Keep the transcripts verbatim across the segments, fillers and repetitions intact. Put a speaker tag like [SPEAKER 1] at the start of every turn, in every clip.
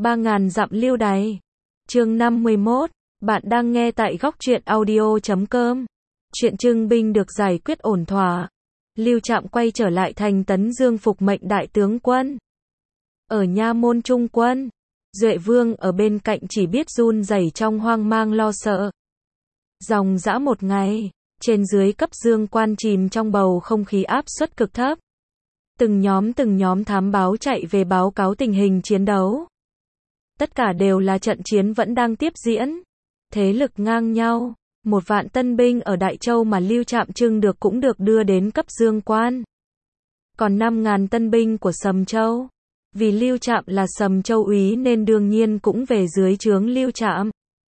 [SPEAKER 1] Ba ngàn dặm lưu đày. Chương năm mươi mốt. Bạn đang nghe tại góc truyện audio chấm com. Chuyện Trưng Binh được giải quyết ổn thỏa. Lưu Trạm quay trở lại thành Tấn Dương phục mệnh đại tướng quân. Ở nha môn trung quân, Duệ Vương ở bên cạnh chỉ biết run rẩy trong hoang mang lo sợ. Dòng dã một ngày, trên dưới cấp Dương quan chìm trong bầu không khí áp suất cực thấp. Từng nhóm từng nhóm thám báo chạy về báo cáo tình hình chiến đấu. Tất cả đều là trận chiến vẫn đang tiếp diễn. Thế lực ngang nhau. Một vạn tân binh ở Đại Châu mà Lưu Trạm trưng được cũng được đưa đến cấp Dương quan. Còn năm ngàn tân binh của Sầm Châu. Vì Lưu Trạm là Sầm Châu úy nên đương nhiên cũng về dưới trướng Lưu Trạm.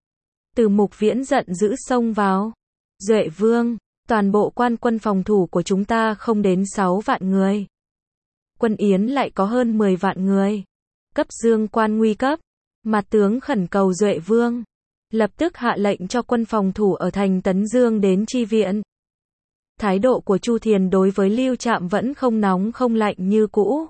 [SPEAKER 1] Từ Mục Viễn giận dữ xông vào. Duệ Vương, toàn bộ quan quân phòng thủ của chúng ta không đến sáu vạn người. Quân Yến lại có hơn mười vạn người. Cấp Dương quan nguy cấp. Mặt tướng khẩn cầu Duệ Vương lập tức hạ lệnh cho quân phòng thủ ở thành Tấn Dương đến chi viện. Thái độ của Chu Thiền đối với Lưu Trạm vẫn không nóng không lạnh như cũ.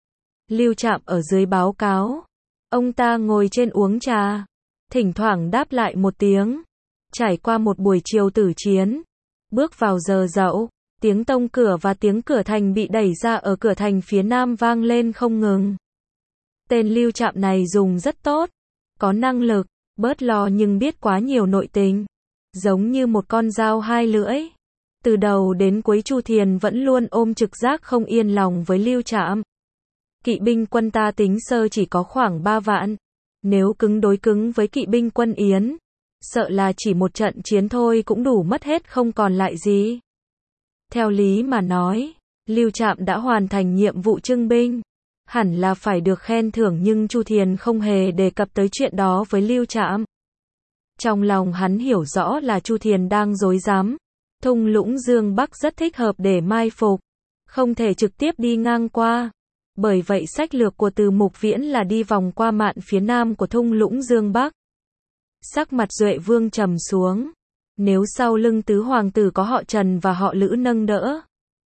[SPEAKER 1] Lưu Trạm ở dưới báo cáo. Ông ta ngồi trên uống trà. Thỉnh thoảng đáp lại một tiếng. Trải qua một buổi chiều tử chiến. Bước vào giờ dậu. Tiếng tông cửa và tiếng cửa thành bị đẩy ra ở cửa thành phía nam vang lên không ngừng. Tên Lưu Trạm này dùng rất tốt. Có năng lực. Bớt lo nhưng biết quá nhiều nội tình. Giống như một con dao hai lưỡi. Từ đầu đến cuối Chu Thiền vẫn luôn ôm trực giác không yên lòng với Lưu Trạm. Kỵ binh quân ta tính sơ chỉ có khoảng ba vạn. Nếu cứng đối cứng với kỵ binh quân Yến, sợ là chỉ một trận chiến thôi cũng đủ mất hết không còn lại gì. Theo lý mà nói, Lưu Trạm đã hoàn thành nhiệm vụ trưng binh. Hẳn là phải được khen thưởng nhưng Chu Thiền không hề đề cập tới chuyện đó với Lưu Trạm. Trong lòng hắn hiểu rõ là Chu Thiền đang dối dám. Thung lũng Dương Bắc rất thích hợp để mai phục. Không thể trực tiếp đi ngang qua. Bởi vậy sách lược của Từ Mục Viễn là đi vòng qua mạn phía nam của thung lũng Dương Bắc. Sắc mặt Duệ Vương trầm xuống. Nếu sau lưng tứ hoàng tử có họ Trần và họ Lữ nâng đỡ.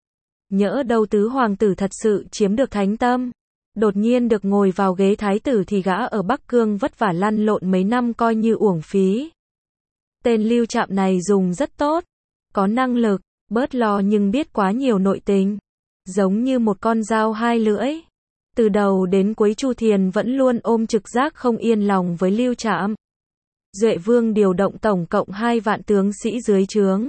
[SPEAKER 1] Nhỡ đâu tứ hoàng tử thật sự chiếm được thánh tâm. Đột nhiên được ngồi vào ghế thái tử thì gã ở Bắc Cương vất vả lăn lộn mấy năm coi như uổng phí. Tên Lưu Trạm này dùng rất tốt. Có năng lực, bớt lo nhưng biết quá nhiều nội tình. Giống như một con dao hai lưỡi. Từ đầu đến cuối Chu Thiền vẫn luôn ôm trực giác không yên lòng với Lưu Trạm. Duệ Vương điều động tổng cộng hai vạn tướng sĩ dưới trướng.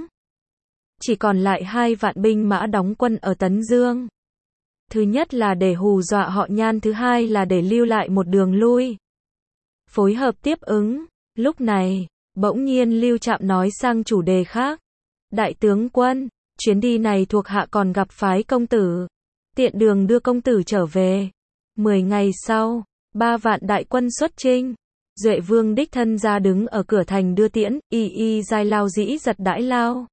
[SPEAKER 1] Chỉ còn lại hai vạn binh mã đóng quân ở Tấn Dương. Thứ nhất là để hù dọa họ Nhan, thứ hai là để lưu lại một đường lui. Phối hợp tiếp ứng. Lúc này, bỗng nhiên Lưu Trạm nói sang chủ đề khác. Đại tướng quân, chuyến đi này thuộc hạ còn gặp phái công tử. Tiện đường đưa công tử trở về. Mười ngày sau, ba vạn đại quân xuất chinh. Duệ Vương đích thân ra đứng ở cửa thành đưa tiễn, y y giai lao dĩ giật đãi lao.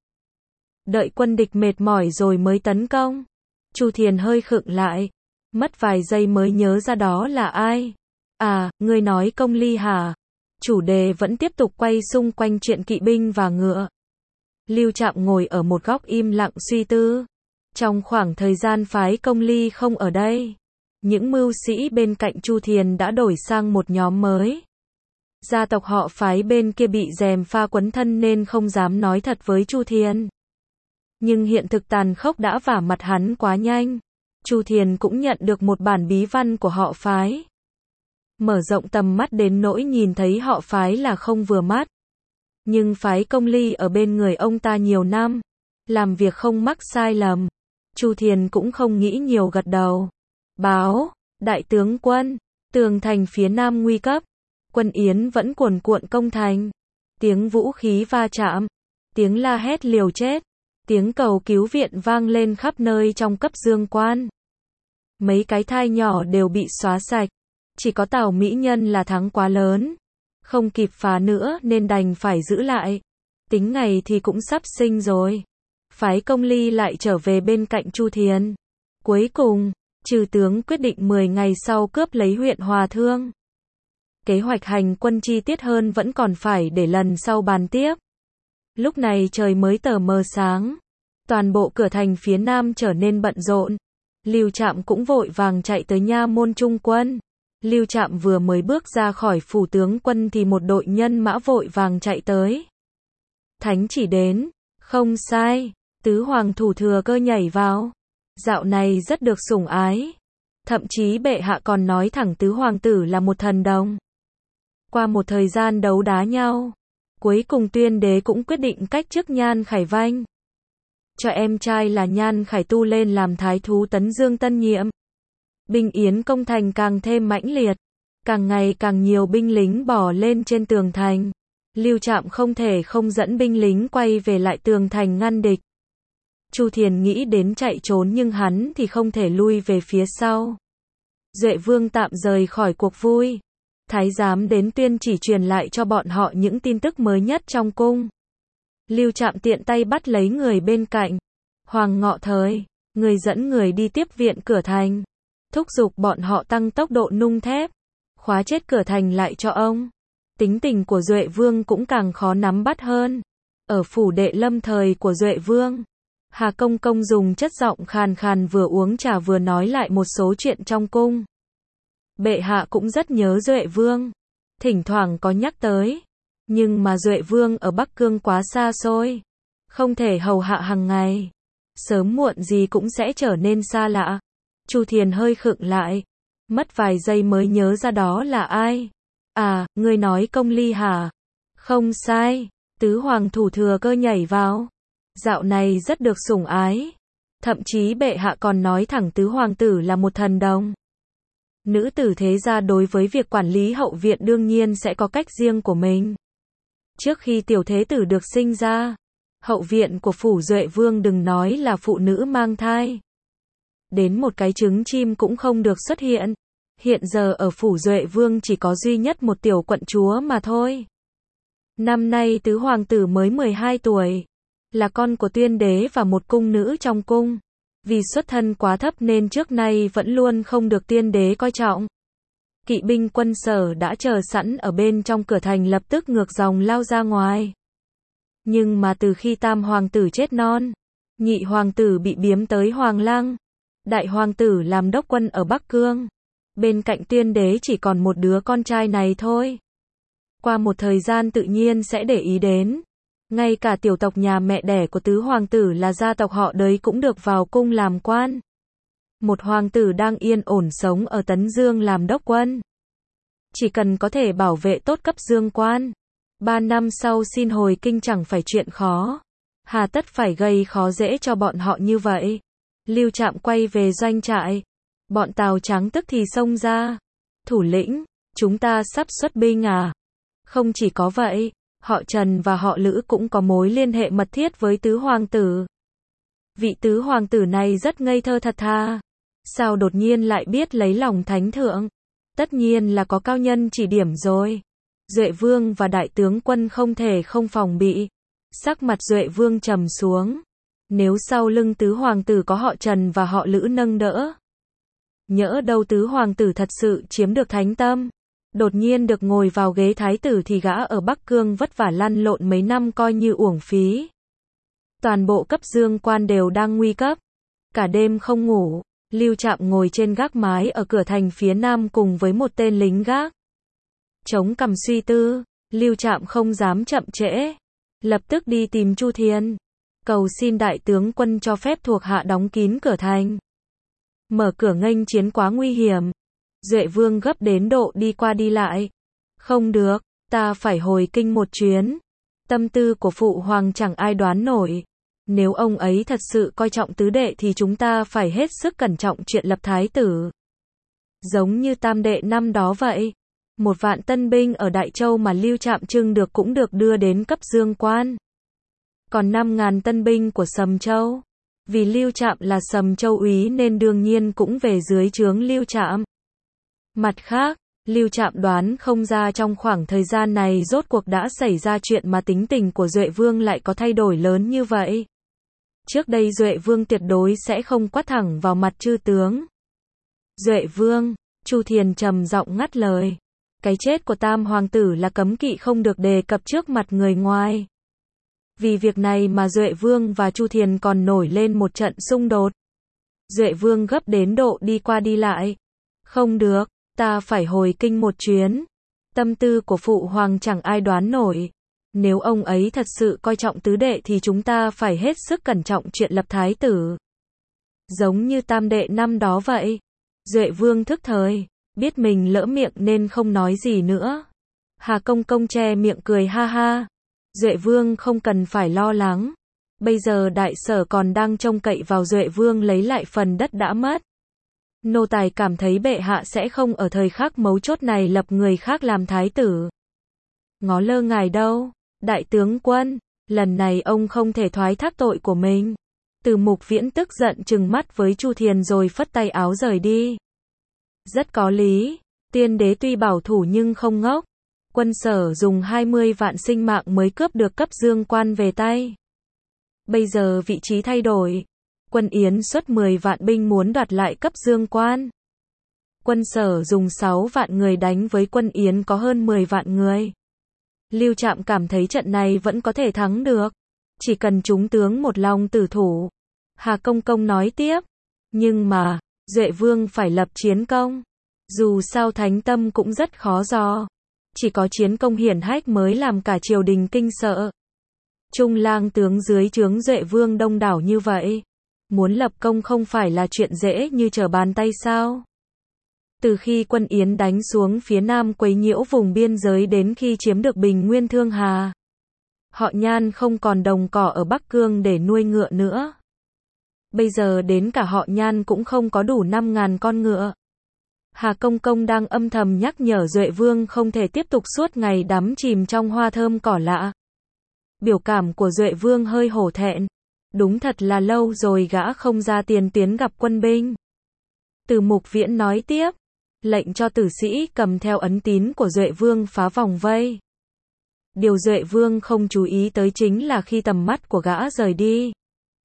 [SPEAKER 1] Đợi quân địch mệt mỏi rồi mới tấn công. Chu Thiền hơi khựng lại. Mất vài giây mới nhớ ra đó là ai. À, ngươi nói Công Ly hả? Chủ đề vẫn tiếp tục quay xung quanh chuyện kỵ binh và ngựa. Lưu Trạm ngồi ở một góc im lặng suy tư. Trong khoảng thời gian phái Công Ly không ở đây, những mưu sĩ bên cạnh Chu Thiền đã đổi sang một nhóm mới. Gia tộc họ phái bên kia bị gièm pha quấn thân nên không dám nói thật với Chu Thiền. Nhưng hiện thực tàn khốc đã vả mặt hắn quá nhanh. Chu Thiền cũng nhận được một bản bí văn của họ phái. Mở rộng tầm mắt đến nỗi nhìn thấy họ phái là không vừa mắt. Nhưng phái Công Ly ở bên người ông ta nhiều năm, làm việc không mắc sai lầm. Chu Thiền cũng không nghĩ nhiều gật đầu. Báo, đại tướng quân, tường thành phía nam nguy cấp. Quân Yến vẫn cuồn cuộn công thành. Tiếng vũ khí va chạm, tiếng la hét liều chết, tiếng cầu cứu viện vang lên khắp nơi trong cấp Dương quan. Mấy cái thai nhỏ đều bị xóa sạch. Chỉ có Tào Mỹ Nhân là thắng quá lớn. Không kịp phá nữa nên đành phải giữ lại. Tính ngày thì cũng sắp sinh rồi. Phái Công Ly lại trở về bên cạnh Chu Thiền. Cuối cùng, trừ tướng quyết định mười ngày sau cướp lấy huyện Hòa Thương. Kế hoạch hành quân chi tiết hơn vẫn còn phải để lần sau bàn tiếp. Lúc này trời mới tờ mờ sáng. Toàn bộ cửa thành phía nam trở nên bận rộn. Lưu Trạm cũng vội vàng chạy tới nha môn trung quân. Lưu Trạm vừa mới bước ra khỏi phủ tướng quân thì một đội nhân mã vội vàng chạy tới. Thánh chỉ đến, không sai, tứ hoàng thủ thừa cơ nhảy vào. Dạo này rất được sủng ái. Thậm chí bệ hạ còn nói thẳng tứ hoàng tử là một thần đồng. Qua một thời gian đấu đá nhau, cuối cùng tuyên đế cũng quyết định cách chức Nhan Khải Vanh, cho em trai là Nhan Khải Tu lên làm thái thú Tấn Dương tân nhiệm. Binh yến công thành càng thêm mãnh liệt, càng ngày càng nhiều binh lính bò lên trên tường thành. Lưu Trạm không thể không dẫn binh lính quay về lại tường thành ngăn địch. Chu Thiền nghĩ đến chạy trốn nhưng hắn thì không thể lui về phía sau. Duệ Vương tạm rời khỏi cuộc vui. Thái giám đến tuyên chỉ truyền lại cho bọn họ những tin tức mới nhất trong cung. Lưu Trạm tiện tay bắt lấy người bên cạnh. Hoàng Ngọ Thời, người dẫn người đi tiếp viện cửa thành. Thúc giục bọn họ tăng tốc độ nung thép, khóa chết cửa thành lại cho ông. Tính tình của Duệ Vương cũng càng khó nắm bắt hơn. Ở phủ đệ lâm thời của Duệ Vương, Hà Công Công dùng chất giọng khàn khàn vừa uống trà vừa nói lại một số chuyện trong cung. Bệ hạ cũng rất nhớ Duệ Vương, thỉnh thoảng có nhắc tới. Nhưng mà Duệ Vương ở Bắc Cương quá xa xôi, không thể hầu hạ hàng ngày. Sớm muộn gì cũng sẽ trở nên xa lạ. Chu Thiền hơi khựng lại, mất vài giây mới nhớ ra đó là ai. À, ngươi nói Công Ly hả? Không sai, tứ hoàng thủ thừa cơ nhảy vào. Dạo này rất được sủng ái. Thậm chí bệ hạ còn nói thẳng tứ hoàng tử là một thần đồng. Nữ tử thế gia đối với việc quản lý hậu viện đương nhiên sẽ có cách riêng của mình. Trước khi tiểu thế tử được sinh ra, hậu viện của phủ Duệ Vương đừng nói là phụ nữ mang thai, đến một cái trứng chim cũng không được xuất hiện. Hiện giờ ở phủ Duệ Vương chỉ có duy nhất một tiểu quận chúa mà thôi. Năm nay tứ hoàng tử mới mười hai tuổi, là con của tuyên đế và một cung nữ trong cung. Vì xuất thân quá thấp nên trước nay vẫn luôn không được tuyên đế coi trọng. Kỵ binh quân Sở đã chờ sẵn ở bên trong cửa thành lập tức ngược dòng lao ra ngoài. Nhưng mà từ khi tam hoàng tử chết non, nhị hoàng tử bị biếm tới Hoàng Lăng, đại hoàng tử làm đốc quân ở Bắc Cương, bên cạnh tuyên đế chỉ còn một đứa con trai này thôi. Qua một thời gian tự nhiên sẽ để ý đến. Ngay cả tiểu tộc nhà mẹ đẻ của tứ hoàng tử là gia tộc họ đấy cũng được vào cung làm quan. Một hoàng tử đang yên ổn sống ở Tấn Dương làm đốc quân. Chỉ cần có thể bảo vệ tốt cấp dương quan, ba năm sau xin hồi kinh chẳng phải chuyện khó. Hà tất phải gây khó dễ cho bọn họ như vậy. Lưu Trạm quay về doanh trại. Bọn Tào Trắng tức thì xông ra. Thủ lĩnh, chúng ta sắp xuất binh à? Không chỉ có vậy, họ Trần và họ Lữ cũng có mối liên hệ mật thiết với tứ hoàng tử. Vị tứ hoàng tử này rất ngây thơ thật thà. Sao đột nhiên lại biết lấy lòng thánh thượng? Tất nhiên là có cao nhân chỉ điểm rồi. Duệ Vương và đại tướng quân không thể không phòng bị. Sắc mặt Duệ Vương trầm xuống. Nếu sau lưng tứ hoàng tử có họ Trần và họ Lữ nâng đỡ, nhỡ đâu tứ hoàng tử thật sự chiếm được thánh tâm, đột nhiên được ngồi vào ghế thái tử thì gã ở Bắc Cương vất vả lăn lộn mấy năm coi như uổng phí. Toàn bộ cấp dương quan đều đang nguy cấp. Cả đêm không ngủ, Lưu Trạm ngồi trên gác mái ở cửa thành phía nam cùng với một tên lính gác. Chống cằm suy tư, Lưu Trạm không dám chậm trễ, lập tức đi tìm Chu Thiền, cầu xin đại tướng quân cho phép thuộc hạ đóng kín cửa thành. Mở cửa nghênh chiến quá nguy hiểm. Duệ Vương gấp đến độ đi qua đi lại. Không được, ta phải hồi kinh một chuyến. Tâm tư của phụ hoàng chẳng ai đoán nổi. Nếu ông ấy thật sự coi trọng tứ đệ thì chúng ta phải hết sức cẩn trọng chuyện lập thái tử. Giống như tam đệ năm đó vậy. Một vạn tân binh ở Đại Châu mà Lưu Trạm trưng được cũng được đưa đến cấp dương quan. Còn năm ngàn tân binh của Sầm Châu. Vì Lưu Trạm là Sầm Châu úy nên đương nhiên cũng về dưới trướng Lưu Trạm. Mặt khác, Lưu Trạm đoán không ra trong khoảng thời gian này rốt cuộc đã xảy ra chuyện mà tính tình của Duệ Vương lại có thay đổi lớn như vậy. Trước đây Duệ Vương tuyệt đối sẽ không quát thẳng vào mặt chư tướng. Duệ Vương, Chu Thiền trầm giọng ngắt lời. Cái chết của tam hoàng tử là cấm kỵ không được đề cập trước mặt người ngoài. Vì việc này mà Duệ Vương và Chu Thiền còn nổi lên một trận xung đột. Duệ Vương gấp đến độ đi qua đi lại. Không được, Ta phải hồi kinh một chuyến. Tâm tư của phụ hoàng chẳng ai đoán nổi. Nếu ông ấy thật sự coi trọng tứ đệ thì chúng ta phải hết sức cẩn trọng chuyện lập thái tử. Giống như tam đệ năm đó vậy. Duệ vương thức thời, biết mình lỡ miệng nên không nói gì nữa. Hà Công Công che miệng cười ha ha. Duệ vương không cần phải lo lắng. Bây giờ đại sở còn đang trông cậy vào Duệ vương lấy lại phần đất đã mất. Nô tài cảm thấy bệ hạ sẽ không ở thời khắc mấu chốt này lập người khác làm thái tử. Ngó lơ ngài đâu, đại tướng quân, lần này ông không thể thoái thác tội của mình. Từ Mục Viễn tức giận trừng mắt với Chu Thiền rồi phất tay áo rời đi. Rất có lý, tiên đế tuy bảo thủ nhưng không ngốc. Quân Sở dùng hai mươi vạn sinh mạng mới cướp được cấp dương quan về tay. Bây giờ vị trí thay đổi. Quân Yến xuất mười vạn binh muốn đoạt lại cấp dương quan. Quân Sở dùng sáu vạn người đánh với quân Yến có hơn mười vạn người. Lưu Trạm cảm thấy trận này vẫn có thể thắng được. Chỉ cần chúng tướng một lòng tử thủ. Hà Công Công nói tiếp. Nhưng mà, Duệ Vương phải lập chiến công. Dù sao thánh tâm cũng rất khó dò. Chỉ có chiến công hiển hách mới làm cả triều đình kinh sợ. Trung lang tướng dưới trướng Duệ Vương đông đảo như vậy. Muốn lập công không phải là chuyện dễ như trở bàn tay sao? Từ khi quân Yến đánh xuống phía nam quấy nhiễu vùng biên giới đến khi chiếm được Bình Nguyên Thương Hà. Họ Nhan không còn đồng cỏ ở Bắc Cương để nuôi ngựa nữa. Bây giờ đến cả họ Nhan cũng không có đủ năm ngàn con ngựa. Hà Công Công đang âm thầm nhắc nhở Duệ Vương không thể tiếp tục suốt ngày đắm chìm trong hoa thơm cỏ lạ. Biểu cảm của Duệ Vương hơi hổ thẹn. Đúng thật là lâu rồi gã không ra tiền tuyến gặp quân binh. Từ Mục Viễn nói tiếp. Lệnh cho tử sĩ cầm theo ấn tín của Duệ Vương phá vòng vây. Điều Duệ Vương không chú ý tới chính là khi tầm mắt của gã rời đi.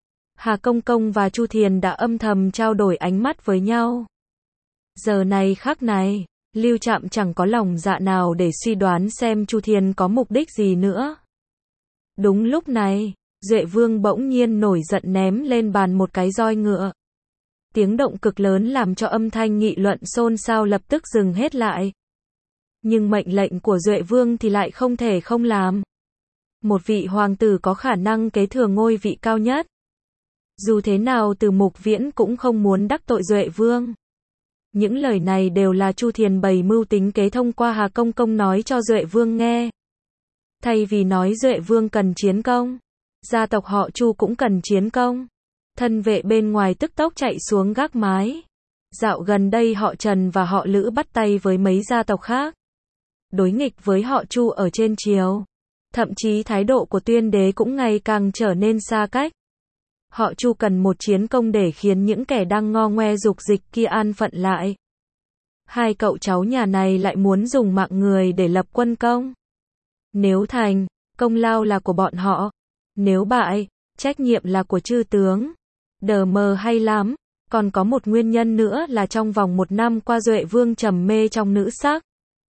[SPEAKER 1] Hà Công Công và Chu Thiền đã âm thầm trao đổi ánh mắt với nhau. Giờ này khắc này, Lưu Trạm chẳng có lòng dạ nào để suy đoán xem Chu Thiền có mục đích gì nữa. Đúng lúc này, Duệ Vương bỗng nhiên nổi giận ném lên bàn một cái roi ngựa. Tiếng động cực lớn làm cho âm thanh nghị luận xôn xao lập tức dừng hết lại. Nhưng mệnh lệnh của Duệ Vương thì lại không thể không làm. Một vị hoàng tử có khả năng kế thừa ngôi vị cao nhất. Dù thế nào Từ Mục Viễn cũng không muốn đắc tội Duệ Vương. Những lời này đều là Chu Thiền bày mưu tính kế thông qua Hà Công Công nói cho Duệ Vương nghe. Thay vì nói Duệ Vương cần chiến công, gia tộc họ Chu cũng cần chiến công. Thân vệ bên ngoài tức tốc chạy xuống gác mái. Dạo gần đây họ Trần và họ Lữ bắt tay với mấy gia tộc khác. Đối nghịch với họ Chu ở trên triều. Thậm chí thái độ của tuyên đế cũng ngày càng trở nên xa cách. Họ Chu cần một chiến công để khiến những kẻ đang ngo ngoe dục dịch kia an phận lại. Hai cậu cháu nhà này lại muốn dùng mạng người để lập quân công. Nếu thành, công lao là của bọn họ. Nếu bại, trách nhiệm là của chư tướng. Đờ mờ hay lắm. Còn có một nguyên nhân nữa là trong vòng một năm qua Duệ Vương trầm mê trong nữ sắc.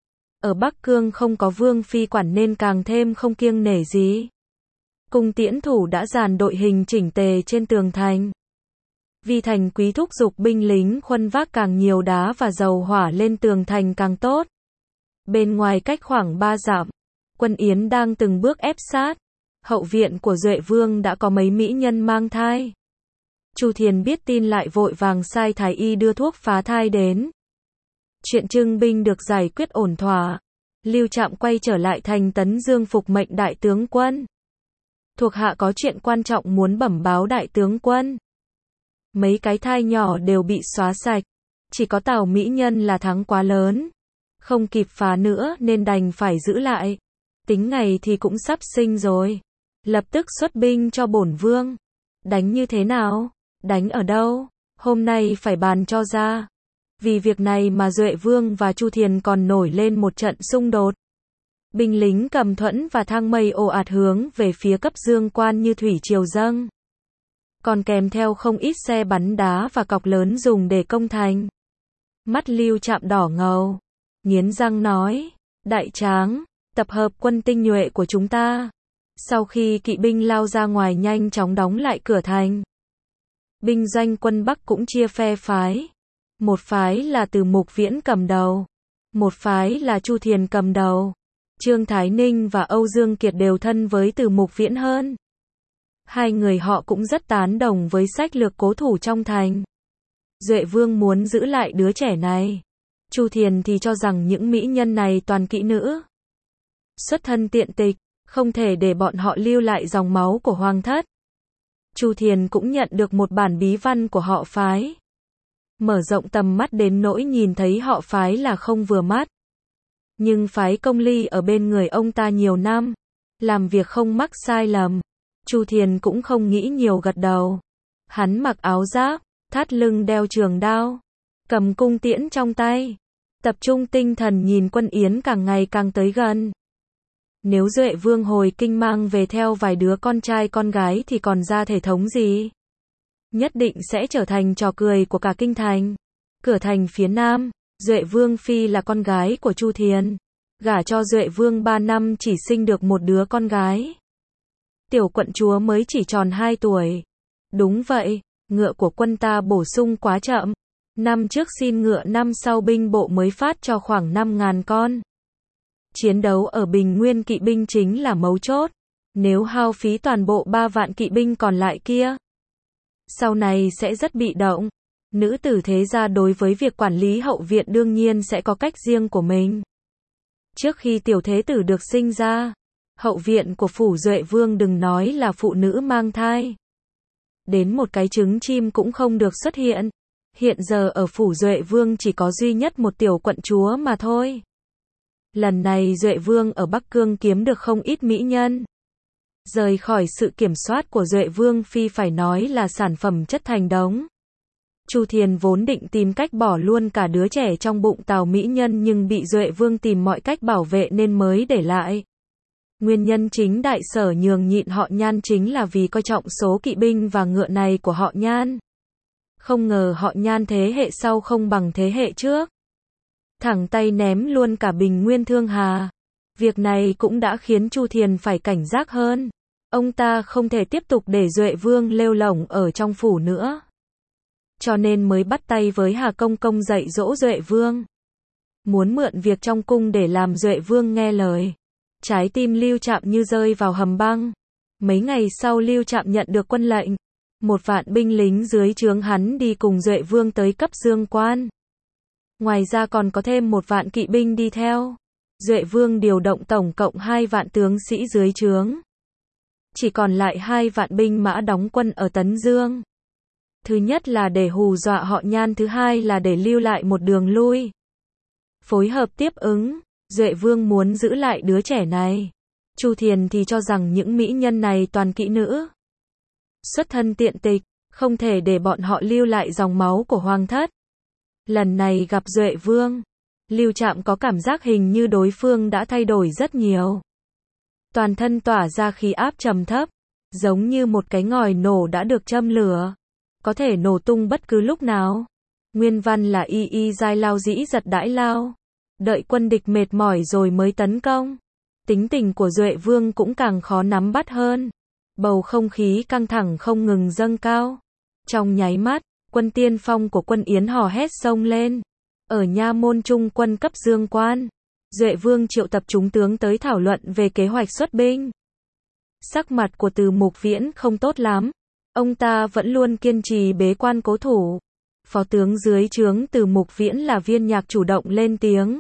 [SPEAKER 1] Ở Bắc Cương không có Vương phi quản nên càng thêm không kiêng nể gì. Cung tiễn thủ đã dàn đội hình chỉnh tề trên tường thành. Vi Thành Quý thúc giục binh lính khuân vác càng nhiều đá và dầu hỏa lên tường thành càng tốt. Bên ngoài cách khoảng ba dặm, quân Yến đang từng bước ép sát. Hậu viện của Duệ Vương đã có mấy mỹ nhân mang thai. Chu Thiền biết tin lại vội vàng sai thái y đưa thuốc phá thai đến. Chuyện trưng binh được giải quyết ổn thỏa. Lưu Trạm quay trở lại thành Tấn Dương phục mệnh đại tướng quân. Thuộc hạ có chuyện quan trọng muốn bẩm báo đại tướng quân. Mấy cái thai nhỏ đều bị xóa sạch. Chỉ có Tào mỹ nhân là thắng quá lớn. Không kịp phá nữa nên đành phải giữ lại. Tính ngày thì cũng sắp sinh rồi. Lập tức xuất binh cho bổn vương. Đánh như thế nào? Đánh ở đâu? Hôm nay phải bàn cho ra. Vì việc này mà Duệ Vương và Chu Thiền còn nổi lên một trận xung đột. Binh lính Cầm Thuẫn và Thang Mây ồ ạt hướng về phía cấp dương quan như thủy triều dâng. Còn kèm theo không ít xe bắn đá và cọc lớn dùng để công thành. Mắt Lưu Trạm đỏ ngầu. Nghiến răng nói. Đại tráng, tập hợp quân tinh nhuệ của chúng ta. Sau khi kỵ binh lao ra ngoài nhanh chóng đóng lại cửa thành. Binh doanh quân Bắc cũng chia phe phái. Một phái là Từ Mục Viễn cầm đầu, một phái là Chu Thiền cầm đầu. Trương Thái Ninh và Âu Dương Kiệt đều thân với Từ Mục Viễn hơn. Hai người họ cũng rất tán đồng với sách lược cố thủ trong thành. Duệ Vương muốn giữ lại đứa trẻ này. Chu Thiền thì cho rằng những mỹ nhân này toàn kỹ nữ, xuất thân tiện tịch, không thể để bọn họ lưu lại dòng máu của hoàng thất. Chu Thiền cũng nhận được một bản bí văn của họ phái. Mở rộng tầm mắt đến nỗi nhìn thấy họ phái là không vừa mắt. Nhưng phái Công Ly ở bên người ông ta nhiều năm, làm việc không mắc sai lầm. Chu Thiền cũng không nghĩ nhiều gật đầu. Hắn mặc áo giáp, thắt lưng đeo trường đao, cầm cung tiễn trong tay, tập trung tinh thần nhìn Quân Yến càng ngày càng tới gần. Nếu Duệ Vương hồi kinh mang về theo vài đứa con trai con gái thì còn ra thể thống gì? Nhất định sẽ trở thành trò cười của cả kinh thành. Cửa thành phía nam, Duệ Vương phi là con gái của Chu Thiền. Gả cho Duệ Vương ba năm chỉ sinh được một đứa con gái. Tiểu quận chúa mới chỉ tròn hai tuổi. Đúng vậy, ngựa của quân ta bổ sung quá chậm. Năm trước xin ngựa, năm sau binh bộ mới phát cho khoảng năm ngàn con. Chiến đấu ở Bình Nguyên kỵ binh chính là mấu chốt. Nếu hao phí toàn bộ ba vạn kỵ binh còn lại kia, sau này sẽ rất bị động. Nữ tử thế gia đối với việc quản lý hậu viện đương nhiên sẽ có cách riêng của mình. Trước khi tiểu thế tử được sinh ra, hậu viện của phủ Duệ Vương đừng nói là phụ nữ mang thai, đến một cái trứng chim cũng không được xuất hiện. Hiện giờ ở phủ Duệ Vương chỉ có duy nhất một tiểu quận chúa mà thôi. Lần này Duệ Vương ở Bắc Cương kiếm được không ít mỹ nhân. Rời khỏi sự kiểm soát của Duệ Vương phi phải nói là sản phẩm chất thành đống. Chu Thiền vốn định tìm cách bỏ luôn cả đứa trẻ trong bụng Tào mỹ nhân nhưng bị Duệ Vương tìm mọi cách bảo vệ nên mới để lại. Nguyên nhân chính đại sở nhường nhịn họ Nhan chính là vì coi trọng số kỵ binh và ngựa này của họ Nhan. Không ngờ họ Nhan thế hệ sau không bằng thế hệ trước. Thẳng tay ném luôn cả Bình Nguyên Thương Hà. Việc này cũng đã khiến Chu Thiền phải cảnh giác hơn. Ông ta không thể tiếp tục để Duệ Vương lêu lổng ở trong phủ nữa. Cho nên mới bắt tay với Hà Công Công dạy dỗ Duệ Vương. Muốn mượn việc trong cung để làm Duệ Vương nghe lời. Trái tim Lưu Trạm như rơi vào hầm băng. Mấy ngày sau Lưu Trạm nhận được quân lệnh. Một vạn binh lính dưới trướng hắn đi cùng Duệ Vương tới cấp Dương Quan. Ngoài ra còn có thêm một vạn kỵ binh đi theo. Duệ Vương điều động tổng cộng hai vạn tướng sĩ dưới trướng. Chỉ còn lại hai vạn binh mã đóng quân ở Tấn Dương. Thứ nhất là để hù dọa họ Nhan, thứ hai là để lưu lại một đường lui. Phối hợp tiếp ứng, Duệ Vương muốn giữ lại đứa trẻ này. Chu Thiền thì cho rằng những mỹ nhân này toàn kỹ nữ, xuất thân tiện tịch, không thể để bọn họ lưu lại dòng máu của hoàng thất. Lần này gặp Duệ Vương, Lưu Trạm có cảm giác hình như đối phương đã thay đổi rất nhiều. Toàn thân tỏa ra khí áp trầm thấp, giống như một cái ngòi nổ đã được châm lửa, có thể nổ tung bất cứ lúc nào. Nguyên văn là y y giai lao dĩ giật đãi lao, đợi quân địch mệt mỏi rồi mới tấn công. Tính tình của Duệ Vương cũng càng khó nắm bắt hơn. Bầu không khí căng thẳng không ngừng dâng cao. Trong nháy mắt, quân tiên phong của quân Yến hò hét xông lên. Ở nha môn trung quân cấp Dương Quan, Duệ Vương triệu tập chúng tướng tới thảo luận về kế hoạch xuất binh. Sắc mặt của Từ Mục Viễn không tốt lắm. Ông ta vẫn luôn kiên trì bế quan cố thủ. Phó tướng dưới trướng Từ Mục Viễn là Viên Nhạc chủ động lên tiếng.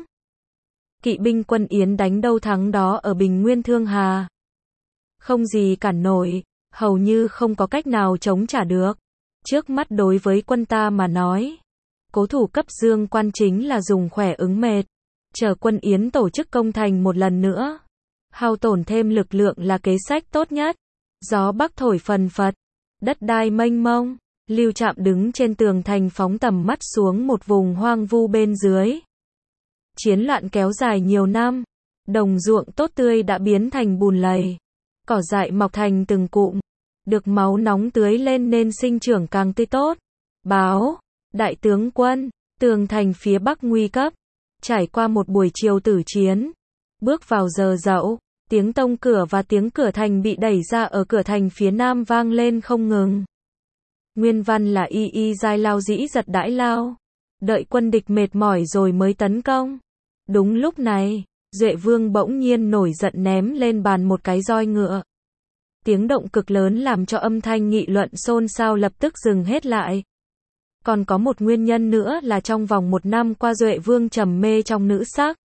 [SPEAKER 1] Kỵ binh quân Yến đánh đâu thắng đó ở Bình Nguyên Thương Hà. Không gì cản nổi, hầu như không có cách nào chống trả được. Trước mắt đối với quân ta mà nói, cố thủ cấp Dương Quan chính là dùng khỏe ứng mệt. Chờ quân Yến tổ chức công thành một lần nữa, hao tổn thêm lực lượng là kế sách tốt nhất. Gió bắc thổi phần phật, đất đai mênh mông. Lưu Trạm đứng trên tường thành phóng tầm mắt xuống một vùng hoang vu bên dưới. Chiến loạn kéo dài nhiều năm, đồng ruộng tốt tươi đã biến thành bùn lầy, cỏ dại mọc thành từng cụm, được máu nóng tưới lên nên sinh trưởng càng tươi tốt. Báo, đại tướng quân, tường thành phía bắc nguy cấp. Trải qua một buổi chiều tử chiến, bước vào giờ dậu, tiếng tông cửa và tiếng cửa thành bị đẩy ra ở cửa thành phía nam vang lên không ngừng. Nguyên văn là y y giai lao dĩ giật đãi lao, đợi quân địch mệt mỏi rồi mới tấn công. Đúng lúc này, Duệ Vương bỗng nhiên nổi giận ném lên bàn một cái roi ngựa. Tiếng động cực lớn làm cho âm thanh nghị luận xôn xao lập tức dừng hết lại. Còn có một nguyên nhân nữa là trong vòng một năm qua Duệ Vương trầm mê trong nữ sắc.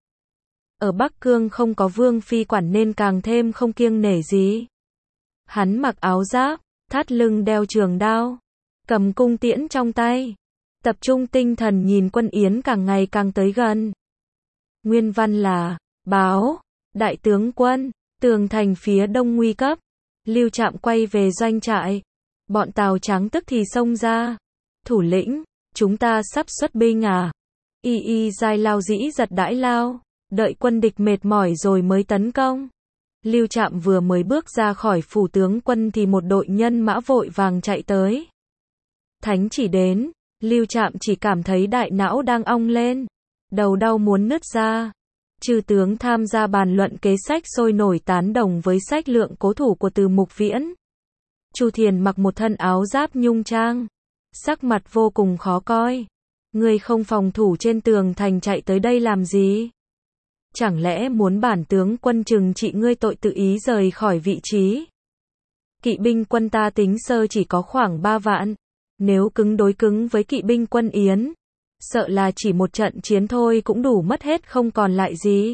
[SPEAKER 1] Ở Bắc Cương không có vương phi quản nên càng thêm không kiêng nể gì. Hắn mặc áo giáp, thắt lưng đeo trường đao, cầm cung tiễn trong tay, tập trung tinh thần nhìn quân yến càng ngày càng tới gần. Nguyên văn là, báo, đại tướng quân, tường thành phía đông nguy cấp. Lưu Trạm quay về doanh trại. Bọn Tào Trắng tức thì xông ra. Thủ lĩnh, chúng ta sắp xuất binh à? Y y giai lao dĩ giật đãi lao, đợi quân địch mệt mỏi rồi mới tấn công. Lưu Trạm vừa mới bước ra khỏi phủ tướng quân thì một đội nhân mã vội vàng chạy tới. Thánh chỉ đến, Lưu Trạm chỉ cảm thấy đại não đang ong lên, đầu đau muốn nứt ra. Chư tướng tham gia bàn luận kế sách sôi nổi tán đồng với sách lượng cố thủ của Từ Mục Viễn. Chu Thiền mặc một thân áo giáp nhung trang, sắc mặt vô cùng khó coi. Ngươi không phòng thủ trên tường thành chạy tới đây làm gì? Chẳng lẽ muốn bản tướng quân trừng trị ngươi tội tự ý rời khỏi vị trí? Kỵ binh quân ta tính sơ chỉ có khoảng ba vạn, nếu cứng đối cứng với kỵ binh quân Yến, sợ là chỉ một trận chiến thôi cũng đủ mất hết không còn lại gì.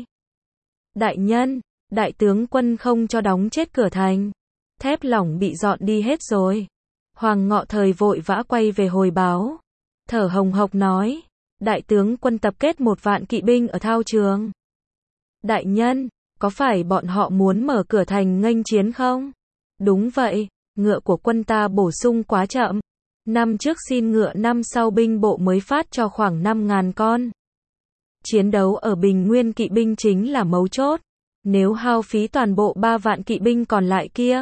[SPEAKER 1] Đại nhân, đại tướng quân không cho đóng chết cửa thành. Thép lỏng bị dọn đi hết rồi. Hoàng Ngọ Thời vội vã quay về hồi báo. Thở hồng hộc nói, đại tướng quân tập kết một vạn kỵ binh ở thao trường. Đại nhân, có phải bọn họ muốn mở cửa thành nghênh chiến không? Đúng vậy, ngựa của quân ta bổ sung quá chậm. Năm trước xin ngựa, năm sau binh bộ mới phát cho khoảng năm ngàn con. Chiến đấu ở Bình Nguyên kỵ binh chính là mấu chốt. Nếu hao phí toàn bộ ba vạn kỵ binh còn lại kia,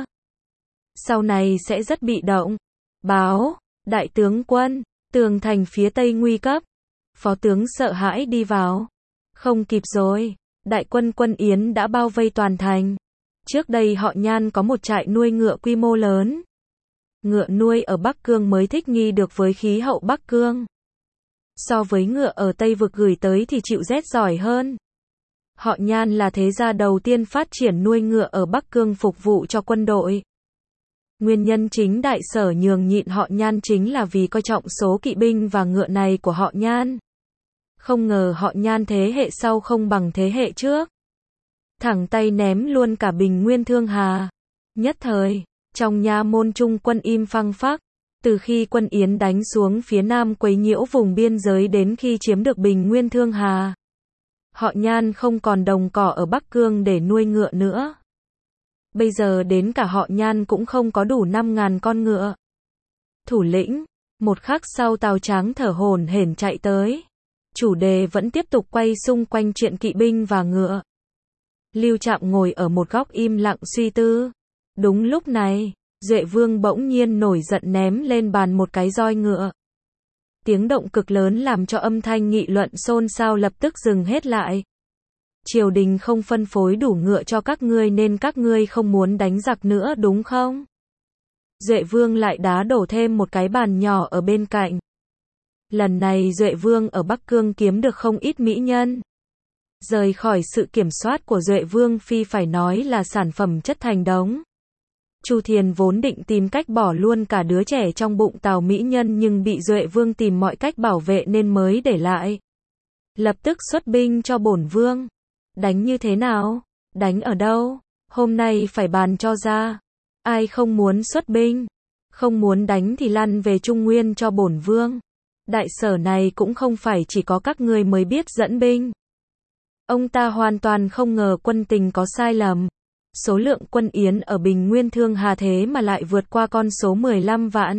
[SPEAKER 1] sau này sẽ rất bị động. Báo, đại tướng quân, tường thành phía tây nguy cấp. Phó tướng sợ hãi đi vào. Không kịp rồi, đại quân quân Yến đã bao vây toàn thành. Trước đây họ Nhan có một trại nuôi ngựa quy mô lớn. Ngựa nuôi ở Bắc Cương mới thích nghi được với khí hậu Bắc Cương. So với ngựa ở Tây Vực gửi tới thì chịu rét giỏi hơn. Họ Nhan là thế gia đầu tiên phát triển nuôi ngựa ở Bắc Cương phục vụ cho quân đội. Nguyên nhân chính đại sở nhường nhịn họ Nhan chính là vì coi trọng số kỵ binh và ngựa này của họ Nhan. Không ngờ họ Nhan thế hệ sau không bằng thế hệ trước. Thẳng tay ném luôn cả Bình Nguyên Thương Hà. Nhất thời, trong nha môn trung quân im phăng phắc. Từ khi quân Yến đánh xuống phía nam quấy nhiễu vùng biên giới đến khi chiếm được Bình Nguyên Thương Hà, họ Nhan không còn đồng cỏ ở Bắc Cương để nuôi ngựa nữa. Bây giờ đến cả họ Nhan cũng không có đủ năm ngàn con ngựa. Thủ lĩnh, một khắc sau Tào Tráng thở hổn hển chạy tới. Chủ đề vẫn tiếp tục quay xung quanh chuyện kỵ binh và ngựa. Lưu Trạm ngồi ở một góc im lặng suy tư. Đúng lúc này, Duệ Vương bỗng nhiên nổi giận ném lên bàn một cái roi ngựa. Tiếng động cực lớn làm cho âm thanh nghị luận xôn xao lập tức dừng hết lại. Triều đình không phân phối đủ ngựa cho các ngươi nên các ngươi không muốn đánh giặc nữa đúng không? Duệ Vương lại đá đổ thêm một cái bàn nhỏ ở bên cạnh. Lần này Duệ Vương ở Bắc Cương kiếm được không ít mỹ nhân. Rời khỏi sự kiểm soát của Duệ Vương phi phải nói là sản phẩm chất thành đống. Chu Thiền vốn định tìm cách bỏ luôn cả đứa trẻ trong bụng Tào mỹ nhân nhưng bị Duệ Vương tìm mọi cách bảo vệ nên mới để lại. Lập tức xuất binh cho bổn vương. Đánh như thế nào? Đánh ở đâu? Hôm nay phải bàn cho ra. Ai không muốn xuất binh, không muốn đánh thì lăn về Trung Nguyên cho bổn vương. Đại sở này cũng không phải chỉ có các ngươi mới biết dẫn binh. Ông ta hoàn toàn không ngờ quân tình có sai lầm. Số lượng quân Yến ở Bình Nguyên Thương Hà thế mà lại vượt qua con số mười lăm vạn.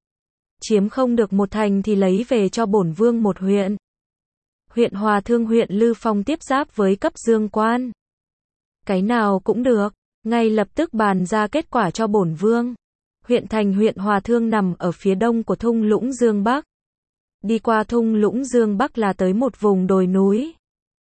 [SPEAKER 1] Chiếm không được một thành thì lấy về cho bổn vương một huyện. Huyện Hòa Thương, huyện Lư Phong tiếp giáp với cấp Dương Quan. Cái nào cũng được, ngay lập tức bàn ra kết quả cho bổn vương. Huyện thành huyện Hòa Thương nằm ở phía đông của thung lũng Dương Bắc. Đi qua thung lũng Dương Bắc là tới một vùng đồi núi.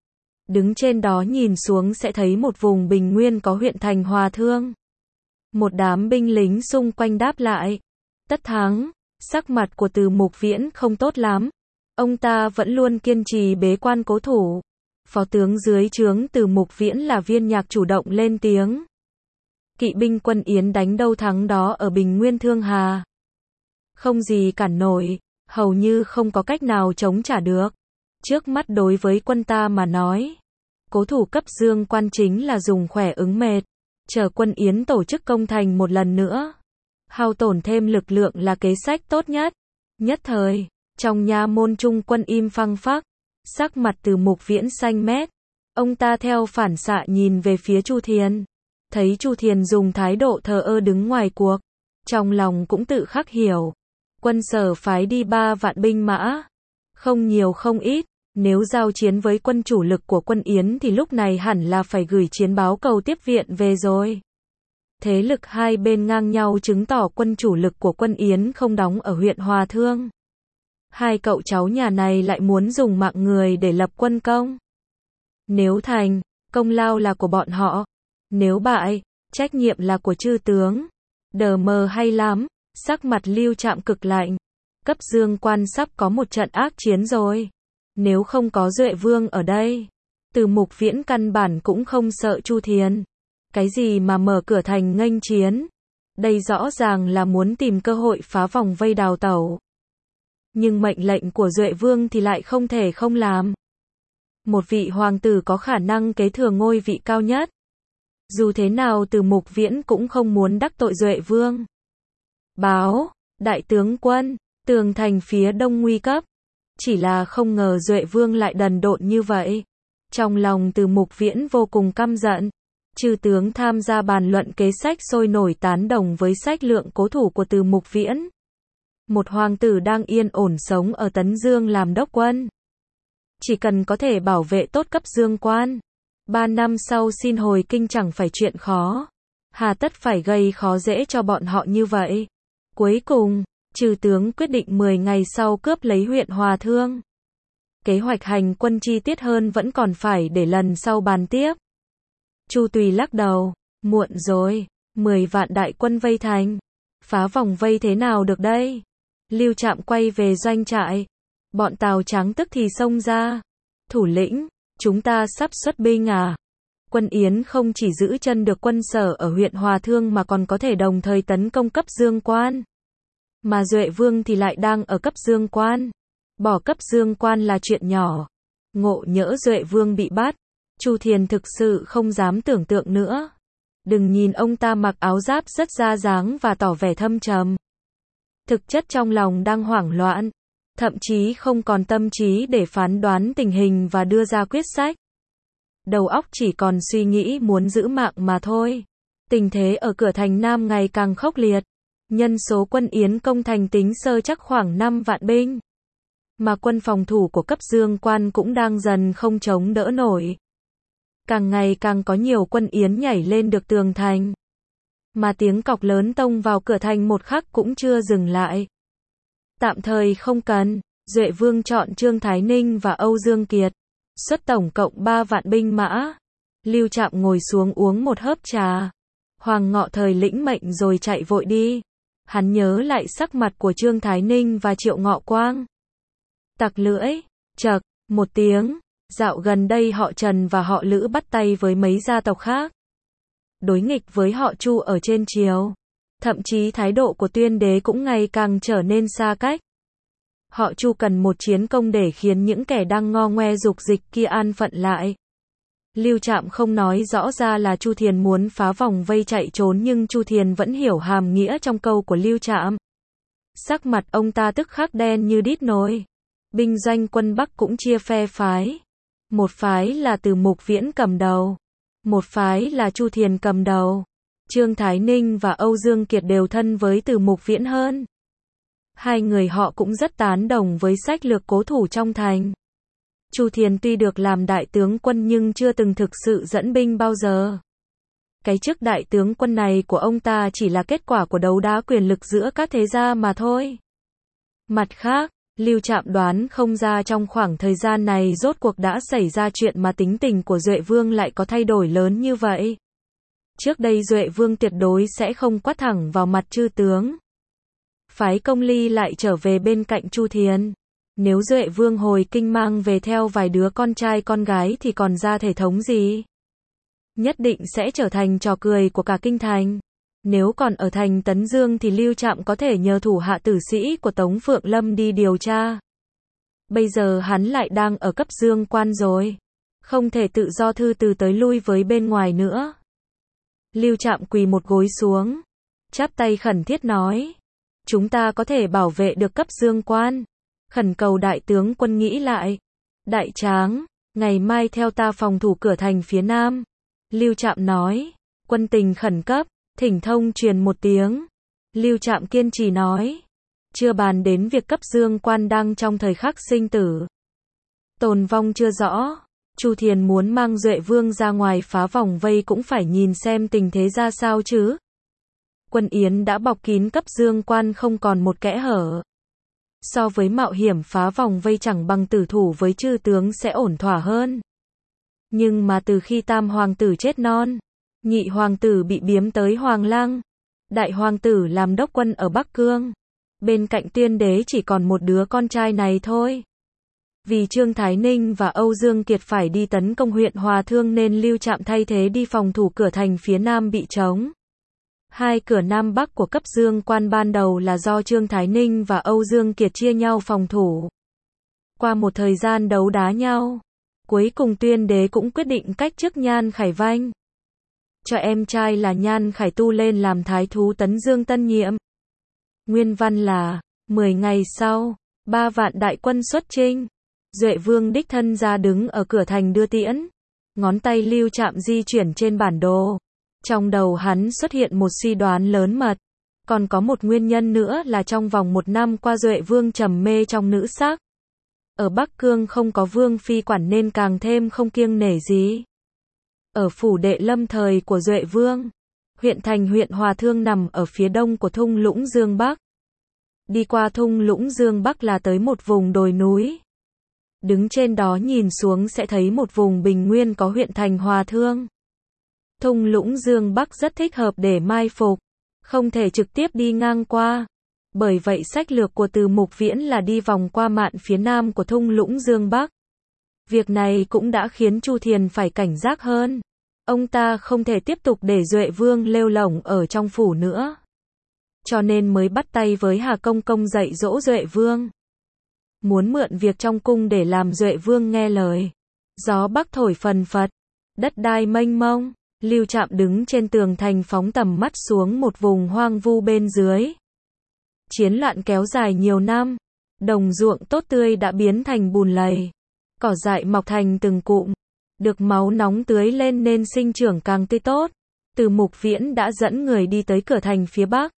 [SPEAKER 1] Đứng trên đó nhìn xuống sẽ thấy một vùng bình nguyên có huyện thành Hòa Thương. Một đám binh lính xung quanh đáp lại. Tất thắng, sắc mặt của Từ Mục Viễn không tốt lắm. Ông ta vẫn luôn kiên trì bế quan cố thủ. Phó tướng dưới trướng Từ Mục Viễn là Viên Nhạc chủ động lên tiếng. Kỵ binh quân Yến đánh đâu thắng đó ở Bình Nguyên Thương Hà. Không gì cản nổi, hầu như không có cách nào chống trả được. Trước mắt đối với quân ta mà nói, cố thủ cấp dương quan chính là dùng khỏe ứng mệt, chờ quân Yến tổ chức công thành một lần nữa. Hao tổn thêm lực lượng là kế sách tốt nhất. Nhất thời, trong nha môn trung quân im phăng phắc, sắc mặt Từ Mục Viễn xanh mét. Ông ta theo phản xạ nhìn về phía Chu Thiền, thấy Chu Thiền dùng thái độ thờ ơ đứng ngoài cuộc, trong lòng cũng tự khắc hiểu. Quân Sở phái đi ba vạn binh mã, không nhiều không ít, nếu giao chiến với quân chủ lực của quân Yến thì lúc này hẳn là phải gửi chiến báo cầu tiếp viện về rồi. Thế lực hai bên ngang nhau chứng tỏ quân chủ lực của quân Yến không đóng ở huyện Hòa Thương. Hai cậu cháu nhà này lại muốn dùng mạng người để lập quân công. Nếu thành, công lao là của bọn họ. Nếu bại, trách nhiệm là của chư tướng. Đờ mờ hay lắm, sắc mặt Lưu Trạm cực lạnh. Cấp dương quan sắp có một trận ác chiến rồi. Nếu không có Duệ Vương ở đây, Từ Mục Viễn căn bản cũng không sợ Chu Thiền. Cái gì mà mở cửa thành nghênh chiến? Đây rõ ràng là muốn tìm cơ hội phá vòng vây đào tẩu. Nhưng mệnh lệnh của Duệ Vương thì lại không thể không làm. Một vị hoàng tử có khả năng kế thừa ngôi vị cao nhất. Dù thế nào Từ Mục Viễn cũng không muốn đắc tội Duệ Vương. Báo, đại tướng quân, tường thành phía đông nguy cấp. Chỉ là không ngờ Duệ Vương lại đần độn như vậy. Trong lòng Từ Mục Viễn vô cùng căm giận. Chư tướng tham gia bàn luận kế sách sôi nổi tán đồng với sách lượng cố thủ của Từ Mục Viễn. Một hoàng tử đang yên ổn sống ở Tấn Dương làm đốc quân. Chỉ cần có thể bảo vệ tốt cấp dương quan. Ba năm sau xin hồi kinh chẳng phải chuyện khó. Hà tất phải gây khó dễ cho bọn họ như vậy. Cuối cùng, chư tướng quyết định mười ngày sau cướp lấy huyện Hòa Thương. Kế hoạch hành quân chi tiết hơn vẫn còn phải để lần sau bàn tiếp. Chu Tùy lắc đầu, muộn rồi, mười vạn đại quân vây thành. Phá vòng vây thế nào được đây? Lưu Trạm quay về doanh trại. Bọn Tào Trắng tức thì xông ra. Thủ lĩnh, chúng ta sắp xuất binh à? Quân Yến không chỉ giữ chân được quân Sở ở huyện Hòa Thương mà còn có thể đồng thời tấn công cấp dương quan. Mà Duệ Vương thì lại đang ở cấp dương quan. Bỏ cấp dương quan là chuyện nhỏ. Ngộ nhỡ Duệ Vương bị bắt. Chu Thiền thực sự không dám tưởng tượng nữa. Đừng nhìn ông ta mặc áo giáp rất ra dáng và tỏ vẻ thâm trầm. Thực chất trong lòng đang hoảng loạn. Thậm chí không còn tâm trí để phán đoán tình hình và đưa ra quyết sách. Đầu óc chỉ còn suy nghĩ muốn giữ mạng mà thôi. Tình thế ở cửa thành Nam ngày càng khốc liệt. Nhân số quân Yến công thành tính sơ chắc khoảng năm vạn binh. Mà quân phòng thủ của cấp dương quan cũng đang dần không chống đỡ nổi. Càng ngày càng có nhiều quân Yến nhảy lên được tường thành. Mà tiếng cọc lớn tông vào cửa thành một khắc cũng chưa dừng lại. Tạm thời không cần, Duệ Vương chọn Trương Thái Ninh và Âu Dương Kiệt. Xuất tổng cộng ba vạn binh mã. Lưu Trạm ngồi xuống uống một hớp trà. Hoàng Ngọ Thời lĩnh mệnh rồi chạy vội đi. Hắn nhớ lại sắc mặt của Trương Thái Ninh và Triệu Ngọ Quang. Tặc lưỡi, chậc, một tiếng. Dạo gần đây họ Trần và họ Lữ bắt tay với mấy gia tộc khác. Đối nghịch với họ Chu ở trên triều. Thậm chí thái độ của Tuyên Đế cũng ngày càng trở nên xa cách. Họ Chu cần một chiến công để khiến những kẻ đang ngo ngoe dục dịch kia an phận lại. Lưu Trạm không nói rõ ra là Chu Thiền muốn phá vòng vây chạy trốn, nhưng Chu Thiền vẫn hiểu hàm nghĩa trong câu của Lưu Trạm. Sắc mặt ông ta tức khắc đen như đít nồi. Binh doanh quân Bắc cũng chia phe phái. Một phái là Từ Mục Viễn cầm đầu. Một phái là Chu Thiền cầm đầu. Trương Thái Ninh và Âu Dương Kiệt đều thân với Từ Mục Viễn hơn. Hai người họ cũng rất tán đồng với sách lược cố thủ trong thành. Chu Thiền tuy được làm đại tướng quân nhưng chưa từng thực sự dẫn binh bao giờ. Cái chức đại tướng quân này của ông ta chỉ là kết quả của đấu đá quyền lực giữa các thế gia mà thôi. Mặt khác, Lưu Trạm đoán không ra trong khoảng thời gian này rốt cuộc đã xảy ra chuyện mà tính tình của Duệ Vương lại có thay đổi lớn như vậy. Trước đây Duệ Vương tuyệt đối sẽ không quát thẳng vào mặt chư tướng. Phái Công Ly lại trở về bên cạnh Chu Thiền. Nếu Duệ Vương hồi kinh mang về theo vài đứa con trai con gái thì còn ra thể thống gì? Nhất định sẽ trở thành trò cười của cả kinh thành. Nếu còn ở thành Tấn Dương thì Lưu Trạm có thể nhờ thủ hạ tử sĩ của Tống Phượng Lâm đi điều tra. Bây giờ hắn lại đang ở cấp dương quan rồi. Không thể tự do thư từ tới lui với bên ngoài nữa. Lưu Trạm quỳ một gối xuống. Chắp tay khẩn thiết nói. Chúng ta có thể bảo vệ được cấp dương quan. Khẩn cầu đại tướng quân nghĩ lại. Đại tráng, ngày mai theo ta phòng thủ cửa thành phía nam. Lưu Trạm nói. Quân tình khẩn cấp, thỉnh thông truyền một tiếng. Lưu Trạm kiên trì nói. Chưa bàn đến việc cấp dương quan đang trong thời khắc sinh tử. Tồn vong chưa rõ. Chu Thiền muốn mang Duệ Vương ra ngoài phá vòng vây cũng phải nhìn xem tình thế ra sao chứ. Quân Yến đã bọc kín cấp dương quan không còn một kẽ hở. So với mạo hiểm phá vòng vây chẳng bằng tử thủ với chư tướng sẽ ổn thỏa hơn. Nhưng mà từ khi tam hoàng tử chết non, nhị hoàng tử bị biếm tới Hoàng Lăng, đại hoàng tử làm đốc quân ở Bắc Cương, bên cạnh Tuyên đế chỉ còn một đứa con trai này thôi. Vì Trương Thái Ninh và Âu Dương Kiệt phải đi tấn công huyện Hòa Thương nên Lưu Trạm thay thế đi phòng thủ cửa thành phía nam bị trống. Hai cửa nam bắc của cấp dương quan ban đầu là do Trương Thái Ninh và Âu Dương Kiệt chia nhau phòng thủ. Qua một thời gian đấu đá nhau, cuối cùng Tuyên đế cũng quyết định cách chức Nhan Khải Vanh, cho em trai là Nhan Khải Tu lên làm thái thú Tấn Dương tân nhiệm. Nguyên văn là, mười ngày sau, ba vạn đại quân xuất chinh. Duệ Vương đích thân ra đứng ở cửa thành đưa tiễn. Ngón tay Lưu Trạm di chuyển trên bản đồ. Trong đầu hắn xuất hiện một suy đoán lớn mật. Còn có một nguyên nhân nữa là trong vòng một năm qua Duệ Vương trầm mê trong nữ sắc. Ở Bắc Cương không có Vương phi quản nên càng thêm không kiêng nể gì. Ở phủ Đệ Lâm thời của Duệ Vương, huyện thành huyện Hòa Thương nằm ở phía đông của thung lũng Dương Bắc. Đi qua thung lũng Dương Bắc là tới một vùng đồi núi. Đứng trên đó nhìn xuống sẽ thấy một vùng bình nguyên có huyện thành Hòa Thương. Thung lũng Dương Bắc rất thích hợp để mai phục, không thể trực tiếp đi ngang qua. Bởi vậy sách lược của Từ Mục Viễn là đi vòng qua mạn phía nam của thung lũng Dương Bắc. Việc này cũng đã khiến Chu Thiền phải cảnh giác hơn. Ông ta không thể tiếp tục để Duệ Vương lêu lổng ở trong phủ nữa. Cho nên mới bắt tay với Hà Công Công dạy dỗ Duệ Vương. Muốn mượn việc trong cung để làm Duệ Vương nghe lời. Gió bắc thổi phần phật, đất đai mênh mông. Lưu Trạm đứng trên tường thành phóng tầm mắt xuống một vùng hoang vu bên dưới. Chiến loạn kéo dài nhiều năm, đồng ruộng tốt tươi đã biến thành bùn lầy, cỏ dại mọc thành từng cụm, được máu nóng tưới lên nên sinh trưởng càng tươi tốt. Từ Mục Viễn đã dẫn người đi tới cửa thành phía bắc.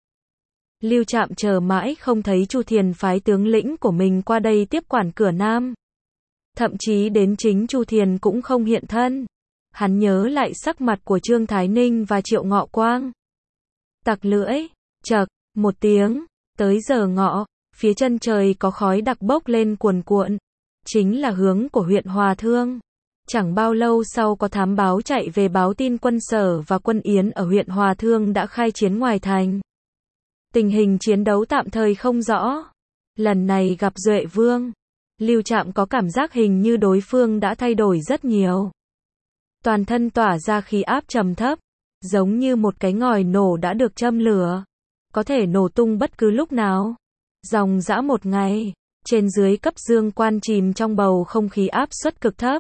[SPEAKER 1] Lưu Trạm chờ mãi không thấy Chu Thiền phái tướng lĩnh của mình qua đây tiếp quản cửa nam. Thậm chí đến chính Chu Thiền cũng không hiện thân. Hắn nhớ lại sắc mặt của Trương Thái Ninh và Triệu Ngọ Quang. Tặc lưỡi, chậc, một tiếng, tới giờ ngọ, phía chân trời có khói đặc bốc lên cuồn cuộn. Chính là hướng của huyện Hòa Thương. Chẳng bao lâu sau có thám báo chạy về báo tin quân Sở và quân Yến ở huyện Hòa Thương đã khai chiến ngoài thành. Tình hình chiến đấu tạm thời không rõ. Lần này gặp Duệ Vương, Lưu Trạm có cảm giác hình như đối phương đã thay đổi rất nhiều. Toàn thân tỏa ra khí áp trầm thấp, giống như một cái ngòi nổ đã được châm lửa, có thể nổ tung bất cứ lúc nào. Dòng dã một ngày, trên dưới cấp dương quan chìm trong bầu không khí áp suất cực thấp.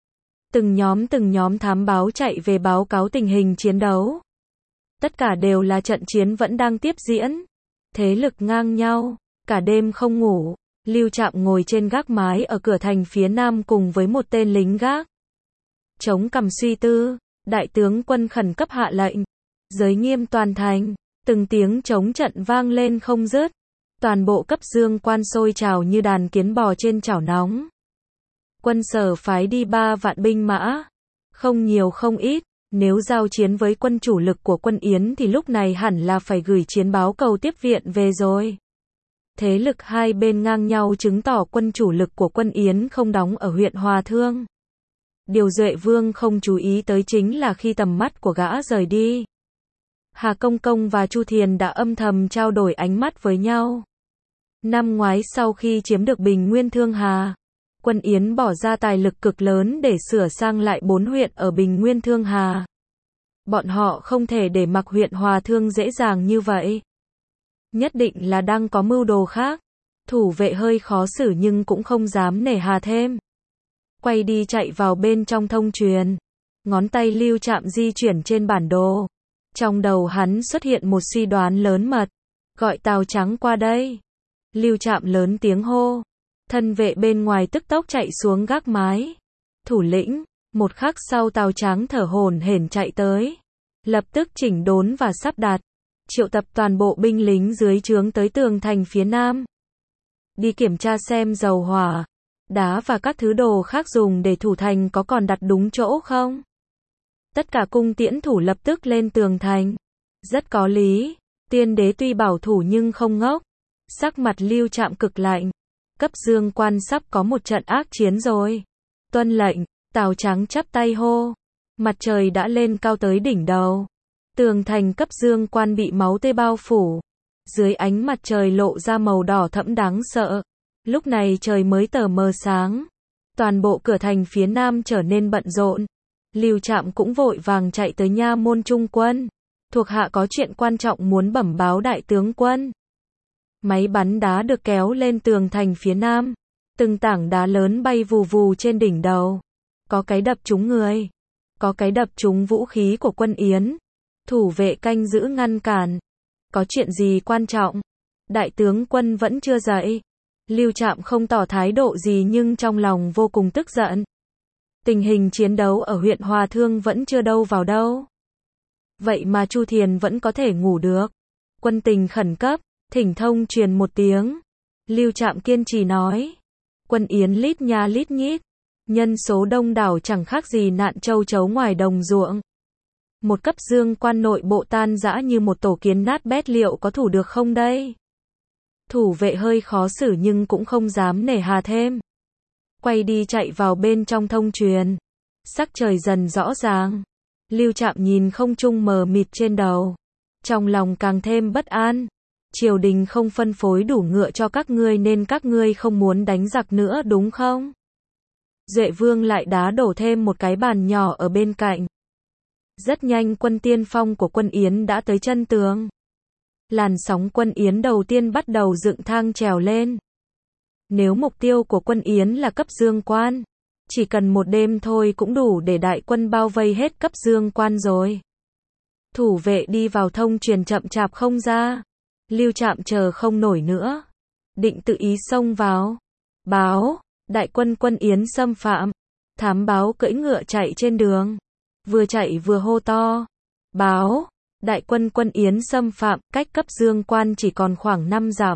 [SPEAKER 1] Từng nhóm từng nhóm thám báo chạy về báo cáo tình hình chiến đấu. Tất cả đều là trận chiến vẫn đang tiếp diễn. Thế lực ngang nhau, cả đêm không ngủ. Lưu Trạm ngồi trên gác mái ở cửa thành phía nam cùng với một tên lính gác. Chống cằm suy tư, đại tướng quân khẩn cấp hạ lệnh. Giới nghiêm toàn thành, từng tiếng chống trận vang lên không dứt. Toàn bộ cấp dương quan sôi trào như đàn kiến bò trên chảo nóng. Quân Sở phái đi ba vạn binh mã. Không nhiều không ít, nếu giao chiến với quân chủ lực của quân Yến thì lúc này hẳn là phải gửi chiến báo cầu tiếp viện về rồi. Thế lực hai bên ngang nhau chứng tỏ quân chủ lực của quân Yến không đóng ở huyện Hòa Thương. Điều Duệ Vương không chú ý tới chính là khi tầm mắt của gã rời đi, Hà Công Công và Chu Thiền đã âm thầm trao đổi ánh mắt với nhau. Năm ngoái sau khi chiếm được Bình Nguyên Thương Hà, Quân Yến bỏ ra tài lực cực lớn để sửa sang lại bốn huyện ở Bình Nguyên Thương Hà. Bọn họ không thể để mặc huyện Hòa Thương dễ dàng như vậy. Nhất định là đang có mưu đồ khác. Thủ vệ hơi khó xử nhưng cũng không dám nể hà thêm. Quay đi chạy vào bên trong thông truyền. Ngón tay Lưu Trạm di chuyển trên bản đồ. Trong đầu hắn xuất hiện một suy đoán lớn mật. Gọi Tào Trắng qua đây. Lưu Trạm lớn tiếng hô. Thân vệ bên ngoài tức tốc chạy xuống gác mái. Thủ lĩnh, một khắc sau Tào Trắng thở hổn hển chạy tới. Lập tức chỉnh đốn và sắp đặt. Triệu tập toàn bộ binh lính dưới trướng tới tường thành phía nam. Đi kiểm tra xem dầu hỏa, đá và các thứ đồ khác dùng để thủ thành có còn đặt đúng chỗ không. Tất cả cung tiễn thủ lập tức lên tường thành. Rất có lý, tiên đế tuy bảo thủ nhưng không ngốc. Sắc mặt Lưu Trạm cực lạnh. Cấp Dương Quan sắp có một trận ác chiến rồi. Tuân lệnh, Tào Trắng chắp tay hô. Mặt trời đã lên cao tới đỉnh đầu. Tường thành Cấp Dương Quan bị máu tươi bao phủ. Dưới ánh mặt trời lộ ra màu đỏ thẫm đáng sợ. Lúc này trời mới tờ mờ sáng. Toàn bộ cửa thành phía nam trở nên bận rộn. Lưu Trạm cũng vội vàng chạy tới nha môn trung quân. Thuộc hạ có chuyện quan trọng muốn bẩm báo đại tướng quân. Máy bắn đá được kéo lên tường thành phía nam. Từng tảng đá lớn bay vù vù trên đỉnh đầu. Có cái đập trúng người. Có cái đập trúng vũ khí của quân Yến. Thủ vệ canh giữ ngăn cản. Có chuyện gì quan trọng? Đại tướng quân vẫn chưa dậy. Lưu Trạm không tỏ thái độ gì nhưng trong lòng vô cùng tức giận. Tình hình chiến đấu ở huyện Hòa Thương vẫn chưa đâu vào đâu. Vậy mà Chu Thiền vẫn có thể ngủ được. Quân tình khẩn cấp, thỉnh thông truyền một tiếng. Lưu Trạm kiên trì nói. Quân Yến lít nha lít nhít. Nhân số đông đảo chẳng khác gì nạn châu chấu ngoài đồng ruộng. Một Cấp Dương Quan nội bộ tan rã như một tổ kiến nát bét, liệu có thủ được không đây? Thủ vệ hơi khó xử nhưng cũng không dám nể hà thêm. Quay đi chạy vào bên trong thông truyền. Sắc trời dần rõ ràng. Lưu Trạm nhìn không trung mờ mịt trên đầu. Trong lòng càng thêm bất an. Triều đình không phân phối đủ ngựa cho các ngươi nên các ngươi không muốn đánh giặc nữa đúng không? Duệ Vương lại đá đổ thêm một cái bàn nhỏ ở bên cạnh. Rất nhanh quân tiên phong của quân Yến đã tới chân tường. Làn sóng quân Yến đầu tiên bắt đầu dựng thang trèo lên. Nếu mục tiêu của quân Yến là Cấp Dương Quan, chỉ cần một đêm thôi cũng đủ để đại quân bao vây hết Cấp Dương Quan rồi. Thủ vệ đi vào thông truyền chậm chạp không ra. Lưu Trạm chờ không nổi nữa. Định tự ý xông vào. Báo, đại quân quân Yến xâm phạm. Thám báo cưỡi ngựa chạy trên đường. Vừa chạy vừa hô to. Báo, đại quân quân Yến xâm phạm, cách Cấp Dương Quan chỉ còn khoảng năm dặm.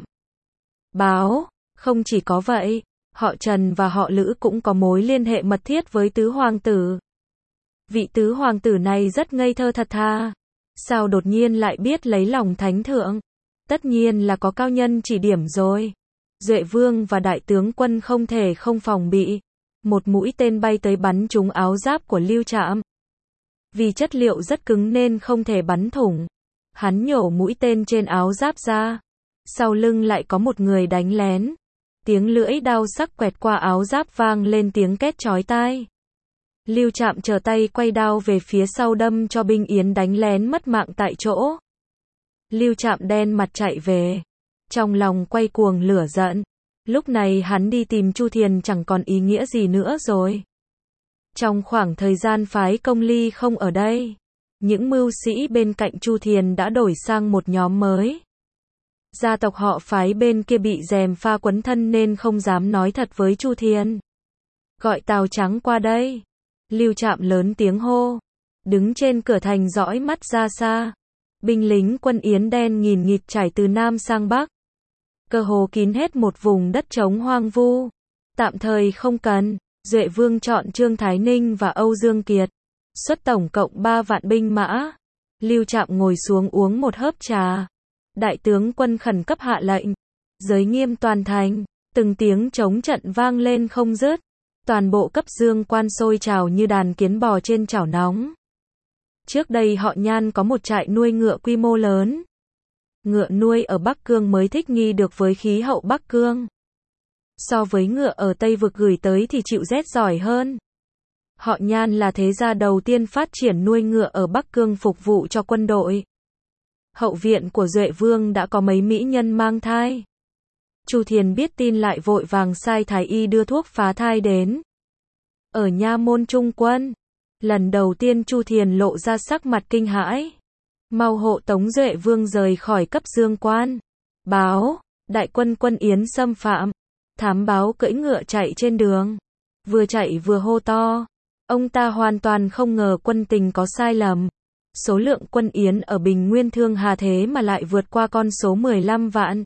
[SPEAKER 1] Báo, không chỉ có vậy, họ Trần và họ Lữ cũng có mối liên hệ mật thiết với tứ hoàng tử. Vị tứ hoàng tử này rất ngây thơ thật thà. Sao đột nhiên lại biết lấy lòng thánh thượng? Tất nhiên là có cao nhân chỉ điểm rồi. Duệ Vương và đại tướng quân không thể không phòng bị. Một mũi tên bay tới bắn trúng áo giáp của Lưu Trạm. Vì chất liệu rất cứng nên không thể bắn thủng. Hắn nhổ mũi tên trên áo giáp ra. Sau lưng lại có một người đánh lén. Tiếng lưỡi đao sắc quẹt qua áo giáp vang lên tiếng két chói tai. Lưu Trạm trở tay quay đao về phía sau đâm cho binh Yến đánh lén mất mạng tại chỗ. Lưu Trạm đen mặt chạy về. Trong lòng quay cuồng lửa giận. Lúc này hắn đi tìm Chu Thiền chẳng còn ý nghĩa gì nữa rồi. Trong khoảng thời gian phái Công Ly không ở đây, những mưu sĩ bên cạnh Chu Thiền đã đổi sang một nhóm mới. Gia tộc họ phái bên kia bị gièm pha quấn thân nên không dám nói thật với Chu Thiền. Gọi Tào Trắng qua đây. Lưu Trạm lớn tiếng hô. Đứng trên cửa thành dõi mắt ra xa. Binh lính quân Yến đen nghìn nghịt trải từ Nam sang Bắc. Cơ hồ kín hết một vùng đất trống hoang vu. Tạm thời không cần. Duệ Vương chọn Trương Thái Ninh và Âu Dương Kiệt. Xuất tổng cộng ba vạn binh mã. Lưu Trạm ngồi xuống uống một hớp trà. Đại tướng quân khẩn cấp hạ lệnh. Giới nghiêm toàn thành. Từng tiếng trống trận vang lên không dứt. Toàn bộ Cấp Dương Quan sôi trào như đàn kiến bò trên chảo nóng. Trước đây họ Nhan có một trại nuôi ngựa quy mô lớn. Ngựa nuôi ở Bắc Cương mới thích nghi được với khí hậu Bắc Cương. So với ngựa ở Tây Vực gửi tới thì chịu rét giỏi hơn. Họ Nhan là thế gia đầu tiên phát triển nuôi ngựa ở Bắc Cương phục vụ cho quân đội. Hậu viện của Duệ Vương đã có mấy mỹ nhân mang thai. Chu Thiền biết tin lại vội vàng sai thái y đưa thuốc phá thai đến. Ở nha môn trung quân, lần đầu tiên Chu Thiền lộ ra sắc mặt kinh hãi. Mau hộ tống Duệ Vương rời khỏi cấp dương quan. Báo, đại quân quân Yến xâm phạm. Thám báo cưỡi ngựa chạy trên đường. Vừa chạy vừa hô to. Ông ta hoàn toàn không ngờ quân tình có sai lầm. Số lượng quân Yến ở Bình Nguyên Thương Hà thế mà lại vượt qua con số mười lăm vạn.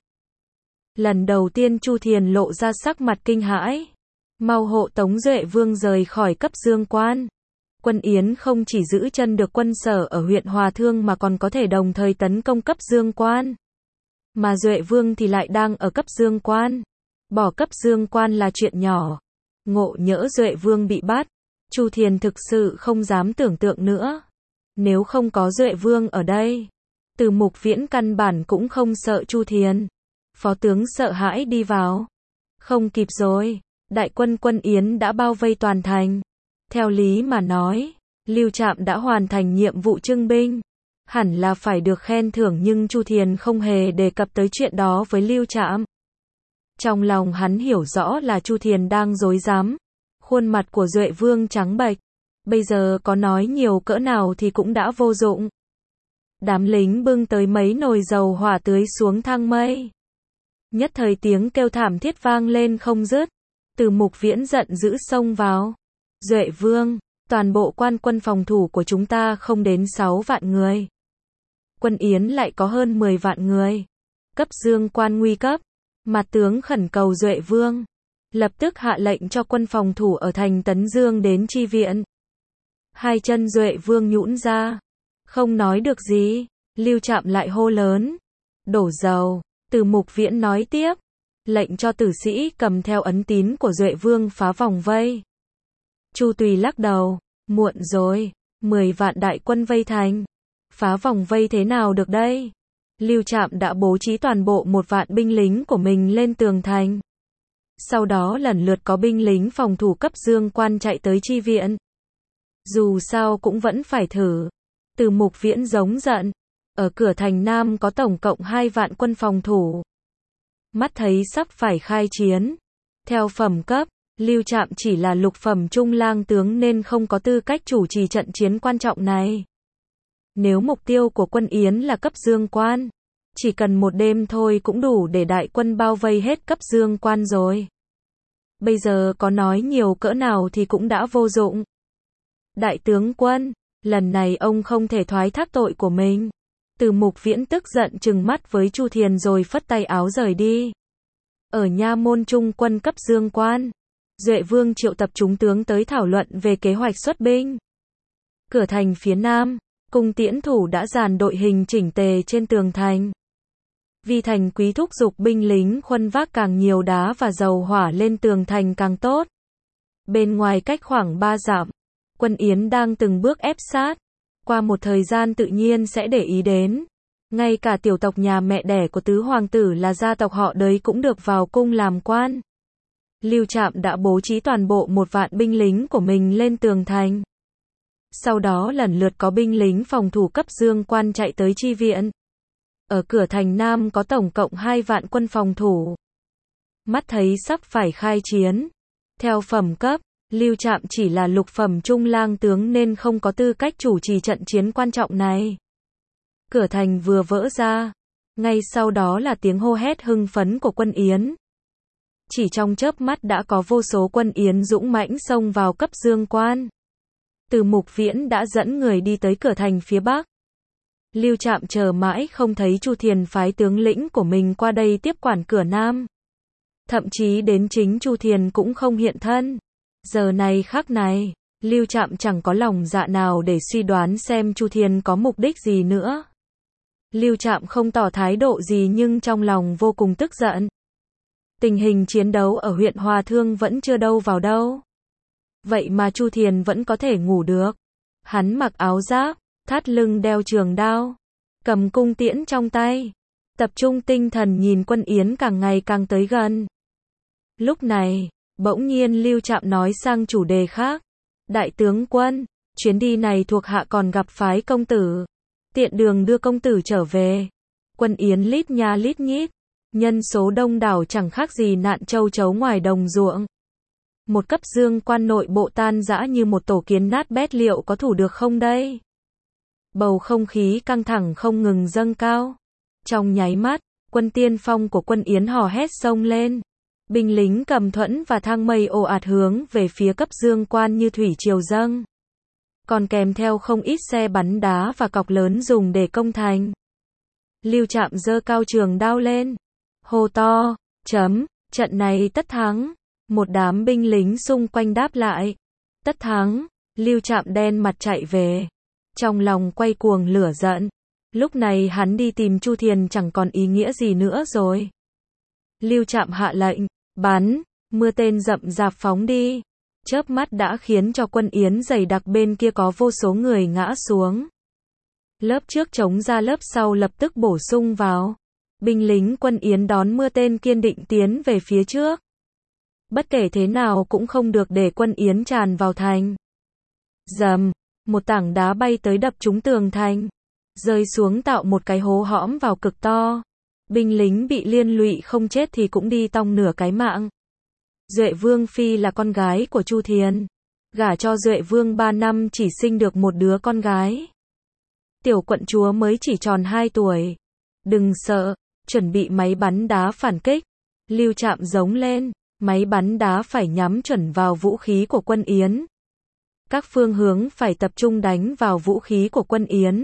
[SPEAKER 1] Lần đầu tiên Chu Thiền lộ ra sắc mặt kinh hãi. Mau hộ tống Duệ Vương rời khỏi cấp dương quan. Quân Yến không chỉ giữ chân được quân Sở ở huyện Hòa Thương mà còn có thể đồng thời tấn công cấp dương quan. Mà Duệ Vương thì lại đang ở cấp dương quan. Bỏ cấp dương quan là chuyện nhỏ. Ngộ nhỡ Duệ Vương bị bắt. Chu Thiền thực sự không dám tưởng tượng nữa. Nếu không có Duệ Vương ở đây, Từ Mục Viễn căn bản cũng không sợ Chu Thiền. Phó tướng sợ hãi đi vào. Không kịp rồi, đại quân quân Yến đã bao vây toàn thành. Theo lý mà nói, Lưu Trạm đã hoàn thành nhiệm vụ trưng binh. Hẳn là phải được khen thưởng nhưng Chu Thiền không hề đề cập tới chuyện đó với Lưu Trạm. Trong lòng hắn hiểu rõ là Chu Thiền đang dối dám. Khuôn mặt của Duệ Vương trắng bệch. Bây giờ có nói nhiều cỡ nào thì cũng đã vô dụng. Đám lính bưng tới mấy nồi dầu hỏa tưới xuống thang mây. Nhất thời tiếng kêu thảm thiết vang lên không dứt. Từ Mục Viễn giận dữ xông vào. Duệ Vương, toàn bộ quan quân phòng thủ của chúng ta không đến sáu vạn người. Quân Yến lại có hơn mười vạn người. Cấp dương quan nguy cấp. Mặt tướng khẩn cầu Duệ Vương lập tức hạ lệnh cho quân phòng thủ ở thành Tấn Dương đến chi viện. Hai chân Duệ Vương nhũn ra. Không nói được gì. Lưu Trạm lại hô lớn. Đổ dầu. Từ Mục Viễn nói tiếp. Lệnh cho tử sĩ cầm theo ấn tín của Duệ Vương phá vòng vây. Chu Tùy lắc đầu. Muộn rồi. Mười vạn đại quân vây thành. Phá vòng vây thế nào được đây? Lưu Trạm đã bố trí toàn bộ một vạn binh lính của mình lên tường thành. Sau đó lần lượt có binh lính phòng thủ cấp dương quan chạy tới chi viện. Dù sao cũng vẫn phải thử. Từ Mục Viễn giống giận. Ở cửa thành Nam có tổng cộng hai vạn quân phòng thủ. Mắt thấy sắp phải khai chiến. Theo phẩm cấp, Lưu Trạm chỉ là lục phẩm trung lang tướng nên không có tư cách chủ trì trận chiến quan trọng này. Nếu mục tiêu của quân Yến là cấp dương quan, chỉ cần một đêm thôi cũng đủ để đại quân bao vây hết cấp dương quan rồi. Bây giờ có nói nhiều cỡ nào thì cũng đã vô dụng. Đại tướng quân, lần này ông không thể thoái thác tội của mình. Từ Mục Viễn tức giận trừng mắt với Chu Thiền rồi phất tay áo rời đi. Ở nha môn trung quân cấp dương quan, Duệ Vương triệu tập chúng tướng tới thảo luận về kế hoạch xuất binh. Cửa thành phía Nam, cung tiễn thủ đã dàn đội hình chỉnh tề trên tường thành. Vi Thành Quý thúc giục binh lính khuân vác càng nhiều đá và dầu hỏa lên tường thành càng tốt. Bên ngoài cách khoảng ba dặm, quân Yến đang từng bước ép sát. Qua một thời gian tự nhiên sẽ để ý đến. Ngay cả tiểu tộc nhà mẹ đẻ của tứ hoàng tử là gia tộc họ Đới cũng được vào cung làm quan. Lưu Trạm đã bố trí toàn bộ một vạn binh lính của mình lên tường thành. Sau đó lần lượt có binh lính phòng thủ cấp dương quan chạy tới chi viện. Ở cửa thành Nam có tổng cộng hai vạn quân phòng thủ. Mắt thấy sắp phải khai chiến. Theo phẩm cấp, Lưu Trạm chỉ là lục phẩm trung lang tướng nên không có tư cách chủ trì trận chiến quan trọng này. Cửa thành vừa vỡ ra, ngay sau đó là tiếng hô hét hưng phấn của quân Yến. Chỉ trong chớp mắt đã có vô số quân Yến dũng mãnh xông vào cấp dương quan. Từ Mục Viễn đã dẫn người đi tới cửa thành phía Bắc. Lưu Trạm chờ mãi không thấy Chu Thiền phái tướng lĩnh của mình qua đây tiếp quản cửa Nam. Thậm chí đến chính Chu Thiền cũng không hiện thân. Giờ này khắc này, Lưu Trạm chẳng có lòng dạ nào để suy đoán xem Chu Thiền có mục đích gì nữa. Lưu Trạm không tỏ thái độ gì nhưng trong lòng vô cùng tức giận. Tình hình chiến đấu ở huyện Hòa Thương vẫn chưa đâu vào đâu. Vậy mà Chu Thiền vẫn có thể ngủ được. Hắn mặc áo giáp, thắt lưng đeo trường đao, cầm cung tiễn trong tay. tập trung tinh thần nhìn Quân Yến càng ngày càng tới gần. Lúc này, bỗng nhiên Lưu Trạm nói sang chủ đề khác. Đại tướng quân, chuyến đi này thuộc hạ còn gặp phái công tử. Tiện đường đưa công tử trở về. Quân Yến lít nha lít nhít. Nhân số đông đảo chẳng khác gì nạn châu chấu ngoài đồng ruộng. Một cấp dương quan nội bộ tan rã như một tổ kiến nát bét, liệu có thủ được không đây? Bầu không khí căng thẳng không ngừng dâng cao. Trong nháy mắt, quân tiên phong của Quân Yến hò hét xông lên. Binh lính cầm thuẫn và thang mây ồ ạt hướng về phía cấp dương quan như thủy triều dâng. Còn kèm theo không ít xe bắn đá và cọc lớn dùng để công thành. Lưu Trạm giơ cao trường đao lên. Hô to, chấm, trận này tất thắng. Một đám binh lính xung quanh đáp lại. Tất thắng. Lưu Trạm đen mặt chạy về. Trong lòng quay cuồng lửa giận. Lúc này hắn đi tìm Chu Thiền chẳng còn ý nghĩa gì nữa rồi. Lưu Trạm hạ lệnh, bắn, mưa tên rậm rạp phóng đi. Chớp mắt đã khiến cho Quân Yến dày đặc bên kia có vô số người ngã xuống. Lớp trước chống ra lớp sau lập tức bổ sung vào. Binh lính Quân Yến đón mưa tên kiên định tiến về phía trước. Bất kể thế nào cũng không được để Quân Yến tràn vào thành. Rầm, một tảng đá bay tới đập trúng tường thành, rơi xuống tạo một cái hố hõm vào cực to. Binh lính bị liên lụy không chết thì cũng đi tong nửa cái mạng. Duệ Vương Phi là con gái của Chu Thiền. Gả cho Duệ Vương ba năm chỉ sinh được một đứa con gái. Tiểu quận chúa mới chỉ tròn hai tuổi. Đừng sợ, chuẩn bị máy bắn đá phản kích. Lưu Trạm giống lên, máy bắn đá phải nhắm chuẩn vào vũ khí của Quân Yến. Các phương hướng phải tập trung đánh vào vũ khí của Quân Yến.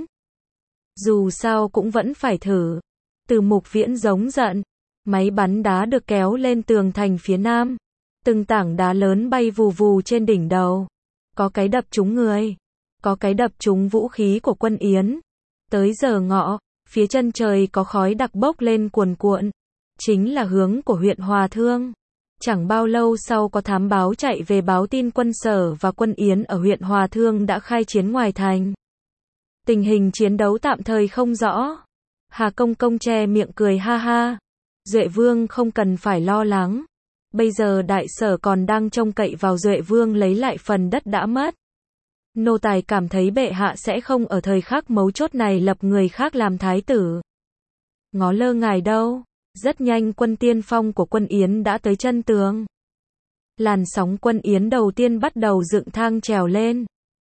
[SPEAKER 1] Dù sao cũng vẫn phải thử. Từ Mục Viễn giống giận. Máy bắn đá được kéo lên tường thành phía nam. Từng tảng đá lớn bay vù vù trên đỉnh đầu. Có cái đập trúng người. Có cái đập trúng vũ khí của Quân Yến. Tới giờ ngọ, phía chân trời có khói đặc bốc lên cuồn cuộn. Chính là hướng của huyện Hòa Thương. Chẳng bao lâu sau có thám báo chạy về báo tin Quân Sở và Quân Yến ở huyện Hòa Thương đã khai chiến ngoài thành. Tình hình chiến đấu tạm thời không rõ. Hà Công Công che miệng cười ha ha. Duệ Vương không cần phải lo lắng. Bây giờ Đại Sở còn đang trông cậy vào Duệ Vương lấy lại phần đất đã mất. Nô tài cảm thấy bệ hạ sẽ không ở thời khắc mấu chốt này lập người khác làm thái tử. Ngó lơ ngài đâu. Rất nhanh quân tiên phong của Quân Yến đã tới chân tường. Làn sóng Quân Yến đầu tiên bắt đầu dựng thang trèo lên.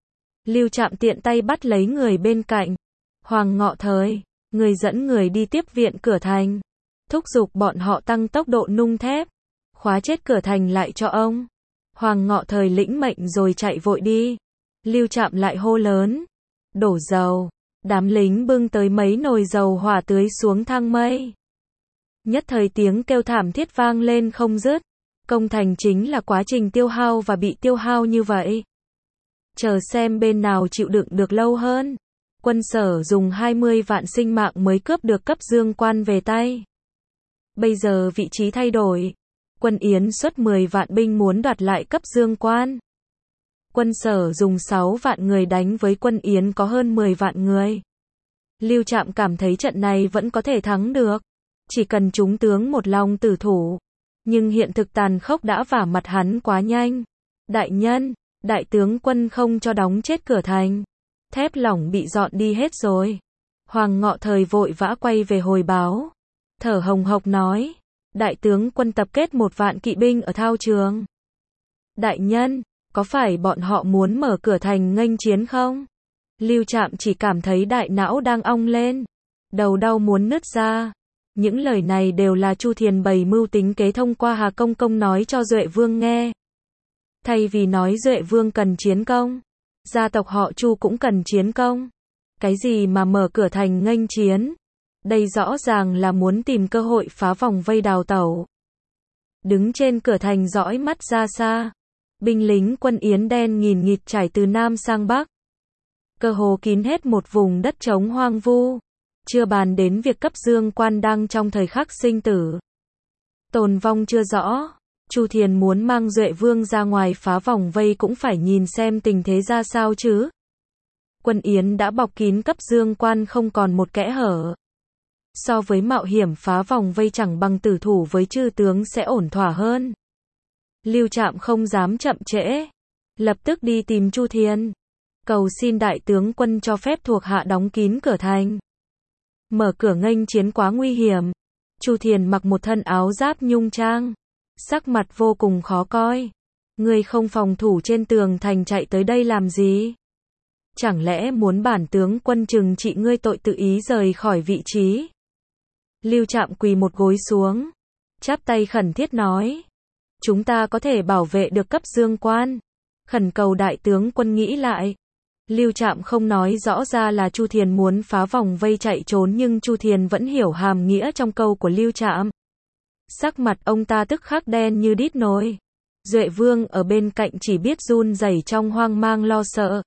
[SPEAKER 1] Lưu Trạm tiện tay bắt lấy người bên cạnh. Hoàng Ngọ Thời, người dẫn người đi tiếp viện cửa thành. Thúc giục bọn họ tăng tốc độ nung thép. Khóa chết cửa thành lại cho ông. Hoàng Ngọ Thời lĩnh mệnh rồi chạy vội đi. Lưu Trạm lại hô lớn. Đổ dầu. Đám lính bưng tới mấy nồi dầu hỏa tưới xuống thang mây. Nhất thời tiếng kêu thảm thiết vang lên không dứt. Công thành chính là quá trình tiêu hao và bị tiêu hao như vậy. Chờ xem bên nào chịu đựng được lâu hơn. Quân Sở dùng hai mươi vạn sinh mạng mới cướp được cấp dương quan về tay. Bây giờ vị trí thay đổi. Quân Yến xuất mười vạn binh muốn đoạt lại cấp dương quan. Quân Sở dùng sáu vạn người đánh với Quân Yến có hơn mười vạn người. Lưu Trạm cảm thấy trận này vẫn có thể thắng được. Chỉ cần chúng tướng một lòng tử thủ. Nhưng hiện thực tàn khốc đã vả mặt hắn quá nhanh. Đại nhân, đại tướng quân không cho đóng chết cửa thành. Thép lỏng bị dọn đi hết rồi. Hoàng Ngọ Thời vội vã quay về hồi báo. Thở hồng hộc nói. Đại tướng quân tập kết một vạn kỵ binh ở thao trường. Đại nhân, có phải bọn họ muốn mở cửa thành nghênh chiến không? Lưu Trạm chỉ cảm thấy đại não đang ong lên. Đầu đau muốn nứt ra. Những lời này đều là Chu Thiền bày mưu tính kế thông qua Hà Công Công nói cho Duệ Vương nghe. Thay vì nói Duệ Vương cần chiến công, gia tộc họ Chu cũng cần chiến công. Cái gì mà mở cửa thành nghênh chiến? Đây rõ ràng là muốn tìm cơ hội phá vòng vây đào tẩu. Đứng trên cửa thành dõi mắt ra xa. Binh lính Quân Yến đen nghìn nghịt trải từ Nam sang Bắc. Cơ hồ kín hết một vùng đất trống hoang vu. Chưa bàn đến việc cấp dương quan đang trong thời khắc sinh tử. Tồn vong chưa rõ. Chu Thiền muốn mang Duệ Vương ra ngoài phá vòng vây cũng phải nhìn xem tình thế ra sao chứ. Quân Yến đã bọc kín cấp dương quan không còn một kẽ hở. So với mạo hiểm phá vòng vây chẳng bằng tử thủ với chư tướng sẽ ổn thỏa hơn. Lưu Trạm không dám chậm trễ, lập tức đi tìm Chu Thiền, cầu xin đại tướng quân cho phép thuộc hạ đóng kín cửa thành. Mở cửa nghênh chiến quá nguy hiểm. Chu Thiền mặc một thân áo giáp nhung trang, sắc mặt vô cùng khó coi. Ngươi không phòng thủ trên tường thành chạy tới đây làm gì? Chẳng lẽ muốn bản tướng quân trừng trị ngươi tội tự ý rời khỏi vị trí? Lưu Trạm quỳ một gối xuống, chắp tay khẩn thiết nói. Chúng ta có thể bảo vệ được cấp dương quan. Khẩn cầu đại tướng quân nghĩ lại. Lưu Trạm không nói rõ ra là Chu Thiền muốn phá vòng vây chạy trốn, nhưng Chu Thiền vẫn hiểu hàm nghĩa trong câu của Lưu Trạm. Sắc mặt ông ta tức khắc đen như đít nồi. Duệ Vương ở bên cạnh chỉ biết run rẩy trong hoang mang lo sợ.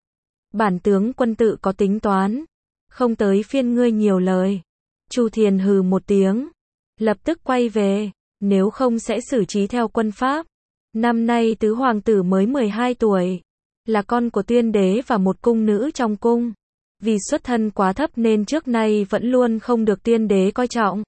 [SPEAKER 1] Bản tướng quân tự có tính toán, không tới phiên ngươi nhiều lời. Chu Thiền hừ một tiếng, lập tức quay về, nếu không sẽ xử trí theo quân pháp. Năm nay tứ hoàng tử mới mười hai tuổi, là con của tuyên đế và một cung nữ trong cung. Vì xuất thân quá thấp nên trước nay vẫn luôn không được tuyên đế coi trọng.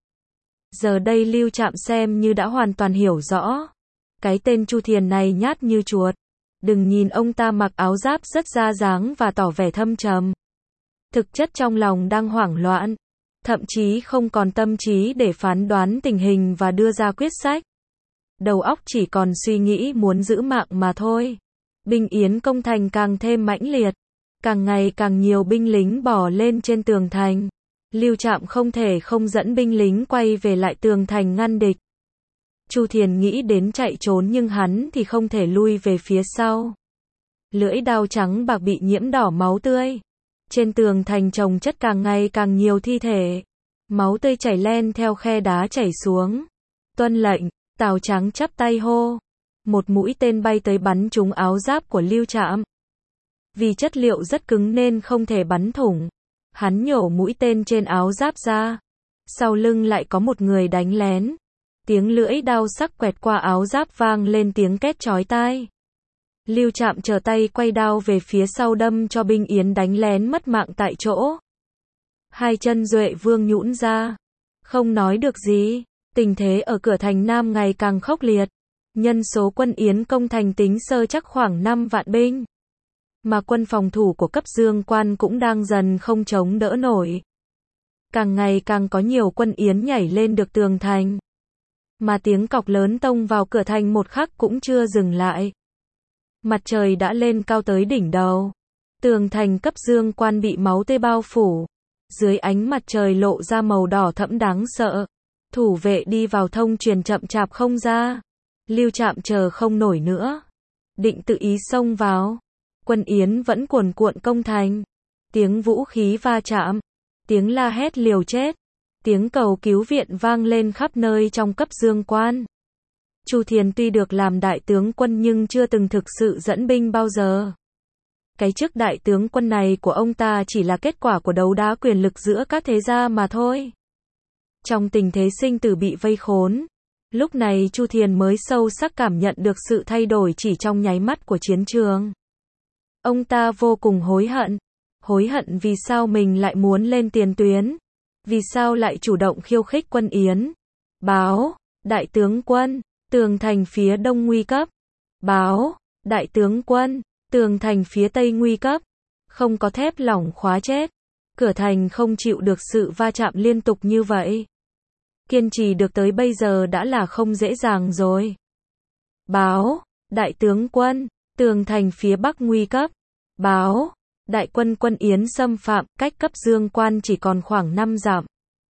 [SPEAKER 1] Giờ đây Lưu Trạm xem như đã hoàn toàn hiểu rõ. Cái tên Chu Thiền này nhát như chuột. Đừng nhìn ông ta mặc áo giáp rất ra dáng và tỏ vẻ thâm trầm. Thực chất trong lòng đang hoảng loạn. Thậm chí không còn tâm trí để phán đoán tình hình và đưa ra quyết sách. Đầu óc chỉ còn suy nghĩ muốn giữ mạng mà thôi. Binh yến công thành càng thêm mãnh liệt. Càng ngày càng nhiều binh lính bò lên trên tường thành. Lưu Trạm không thể không dẫn binh lính quay về lại tường thành ngăn địch. Chu Thiền nghĩ đến chạy trốn nhưng hắn thì không thể lui về phía sau. Lưỡi đao trắng bạc bị nhiễm đỏ máu tươi. Trên tường thành chồng chất càng ngày càng nhiều thi thể. Máu tươi chảy len theo khe đá chảy xuống. Tuân lệnh, Tào Trắng chắp tay hô. Một mũi tên bay tới bắn trúng áo giáp của Lưu Trạm. Vì chất liệu rất cứng nên không thể bắn thủng. Hắn nhổ mũi tên trên áo giáp ra. Sau lưng lại có một người đánh lén. Tiếng lưỡi đao sắc quẹt qua áo giáp vang lên tiếng két chói tai. Lưu Trạm trở tay quay đao về phía sau đâm cho binh yến đánh lén mất mạng tại chỗ. Hai chân Duệ Vương nhũn ra. Không nói được gì. Tình thế ở cửa thành Nam ngày càng khốc liệt. Nhân số quân yến công thành tính sơ chắc khoảng năm vạn binh. Mà quân phòng thủ của cấp dương quan cũng đang dần không chống đỡ nổi. Càng ngày càng có nhiều quân yến nhảy lên được tường thành. Mà tiếng cọc lớn tông vào cửa thành một khắc cũng chưa dừng lại. Mặt trời đã lên cao tới đỉnh đầu. Tường thành cấp dương quan bị máu tươi bao phủ. Dưới ánh mặt trời lộ ra màu đỏ thẫm đáng sợ. Thủ vệ đi vào thông truyền chậm chạp không ra. Lưu Trạm chờ không nổi nữa. Định tự ý xông vào. Quân yến vẫn cuồn cuộn công thành. Tiếng vũ khí va chạm. Tiếng la hét liều chết. Tiếng cầu cứu viện vang lên khắp nơi trong cấp dương quan. Chu Thiền tuy được làm đại tướng quân nhưng chưa từng thực sự dẫn binh bao giờ. Cái chức đại tướng quân này của ông ta chỉ là kết quả của đấu đá quyền lực giữa các thế gia mà thôi. Trong tình thế sinh tử bị vây khốn, lúc này Chu Thiền mới sâu sắc cảm nhận được sự thay đổi chỉ trong nháy mắt của chiến trường. Ông ta vô cùng hối hận. Hối hận vì sao mình lại muốn lên tiền tuyến. Vì sao lại chủ động khiêu khích quân yến. Báo, đại tướng quân, tường thành phía đông nguy cấp. Báo, đại tướng quân, tường thành phía tây nguy cấp. Không có thép lỏng khóa chết. Cửa thành không chịu được sự va chạm liên tục như vậy. Kiên trì được tới bây giờ đã là không dễ dàng rồi. Báo, đại tướng quân, tường thành phía bắc nguy cấp. Báo, đại quân quân yến xâm phạm, cách cấp dương quan chỉ còn khoảng năm dặm.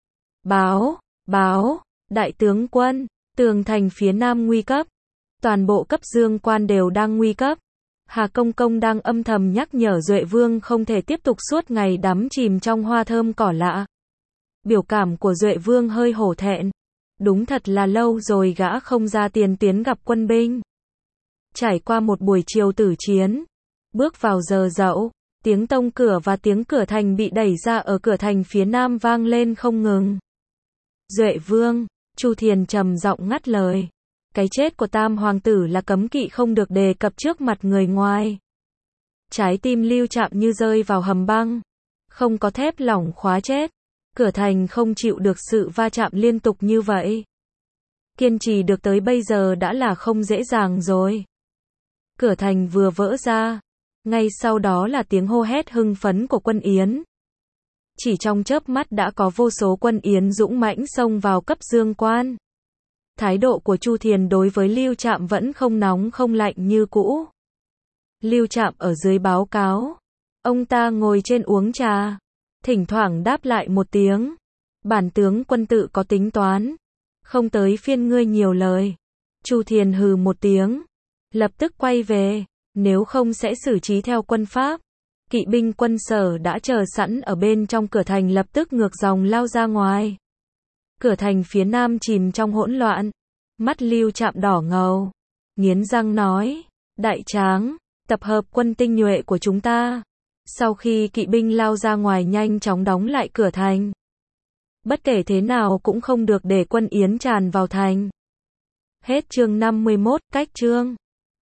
[SPEAKER 1] Báo, báo, đại tướng quân, tường thành phía nam nguy cấp. Toàn bộ cấp dương quan đều đang nguy cấp. Hà Công Công đang âm thầm nhắc nhở Duệ Vương không thể tiếp tục suốt ngày đắm chìm trong hoa thơm cỏ lạ. Biểu cảm của Duệ Vương hơi hổ thẹn. Đúng thật là lâu rồi gã không ra tiền tuyến gặp quân binh. Trải qua một buổi chiều tử chiến, bước vào giờ dậu, tiếng tông cửa và tiếng cửa thành bị đẩy ra ở cửa thành phía nam vang lên không ngừng. Duệ Vương, Chu Thiền trầm giọng ngắt lời. Cái chết của tam hoàng tử là cấm kỵ không được đề cập trước mặt người ngoài. Trái tim Lưu Trạm như rơi vào hầm băng. Không có thép lỏng khóa chết. Cửa thành không chịu được sự va chạm liên tục như vậy. Kiên trì được tới bây giờ đã là không dễ dàng rồi. Cửa thành vừa vỡ ra, ngay sau đó là tiếng hô hét hưng phấn của quân Yến. Chỉ trong chớp mắt đã có vô số quân Yến dũng mãnh xông vào cấp dương quan. Thái độ của Chu Thiền đối với Lưu Trạm vẫn không nóng không lạnh như cũ. Lưu Trạm ở dưới báo cáo. Ông ta ngồi trên uống trà. Thỉnh thoảng đáp lại một tiếng. Bản tướng quân tự có tính toán. Không tới phiên ngươi nhiều lời. Chu Thiền hừ một tiếng. Lập tức quay về. Nếu không sẽ xử trí theo quân pháp. Kỵ binh quân Sở đã chờ sẵn ở bên trong cửa thành lập tức ngược dòng lao ra ngoài. Cửa thành phía nam chìm trong hỗn loạn. Mắt Lưu Trạm đỏ ngầu. Nghiến răng nói. Đại tráng, tập hợp quân tinh nhuệ của chúng ta. Sau khi kỵ binh lao ra ngoài nhanh chóng đóng lại cửa thành. Bất kể thế nào cũng không được để quân Yến tràn vào thành. Hết chương năm mươi mốt, cách chương.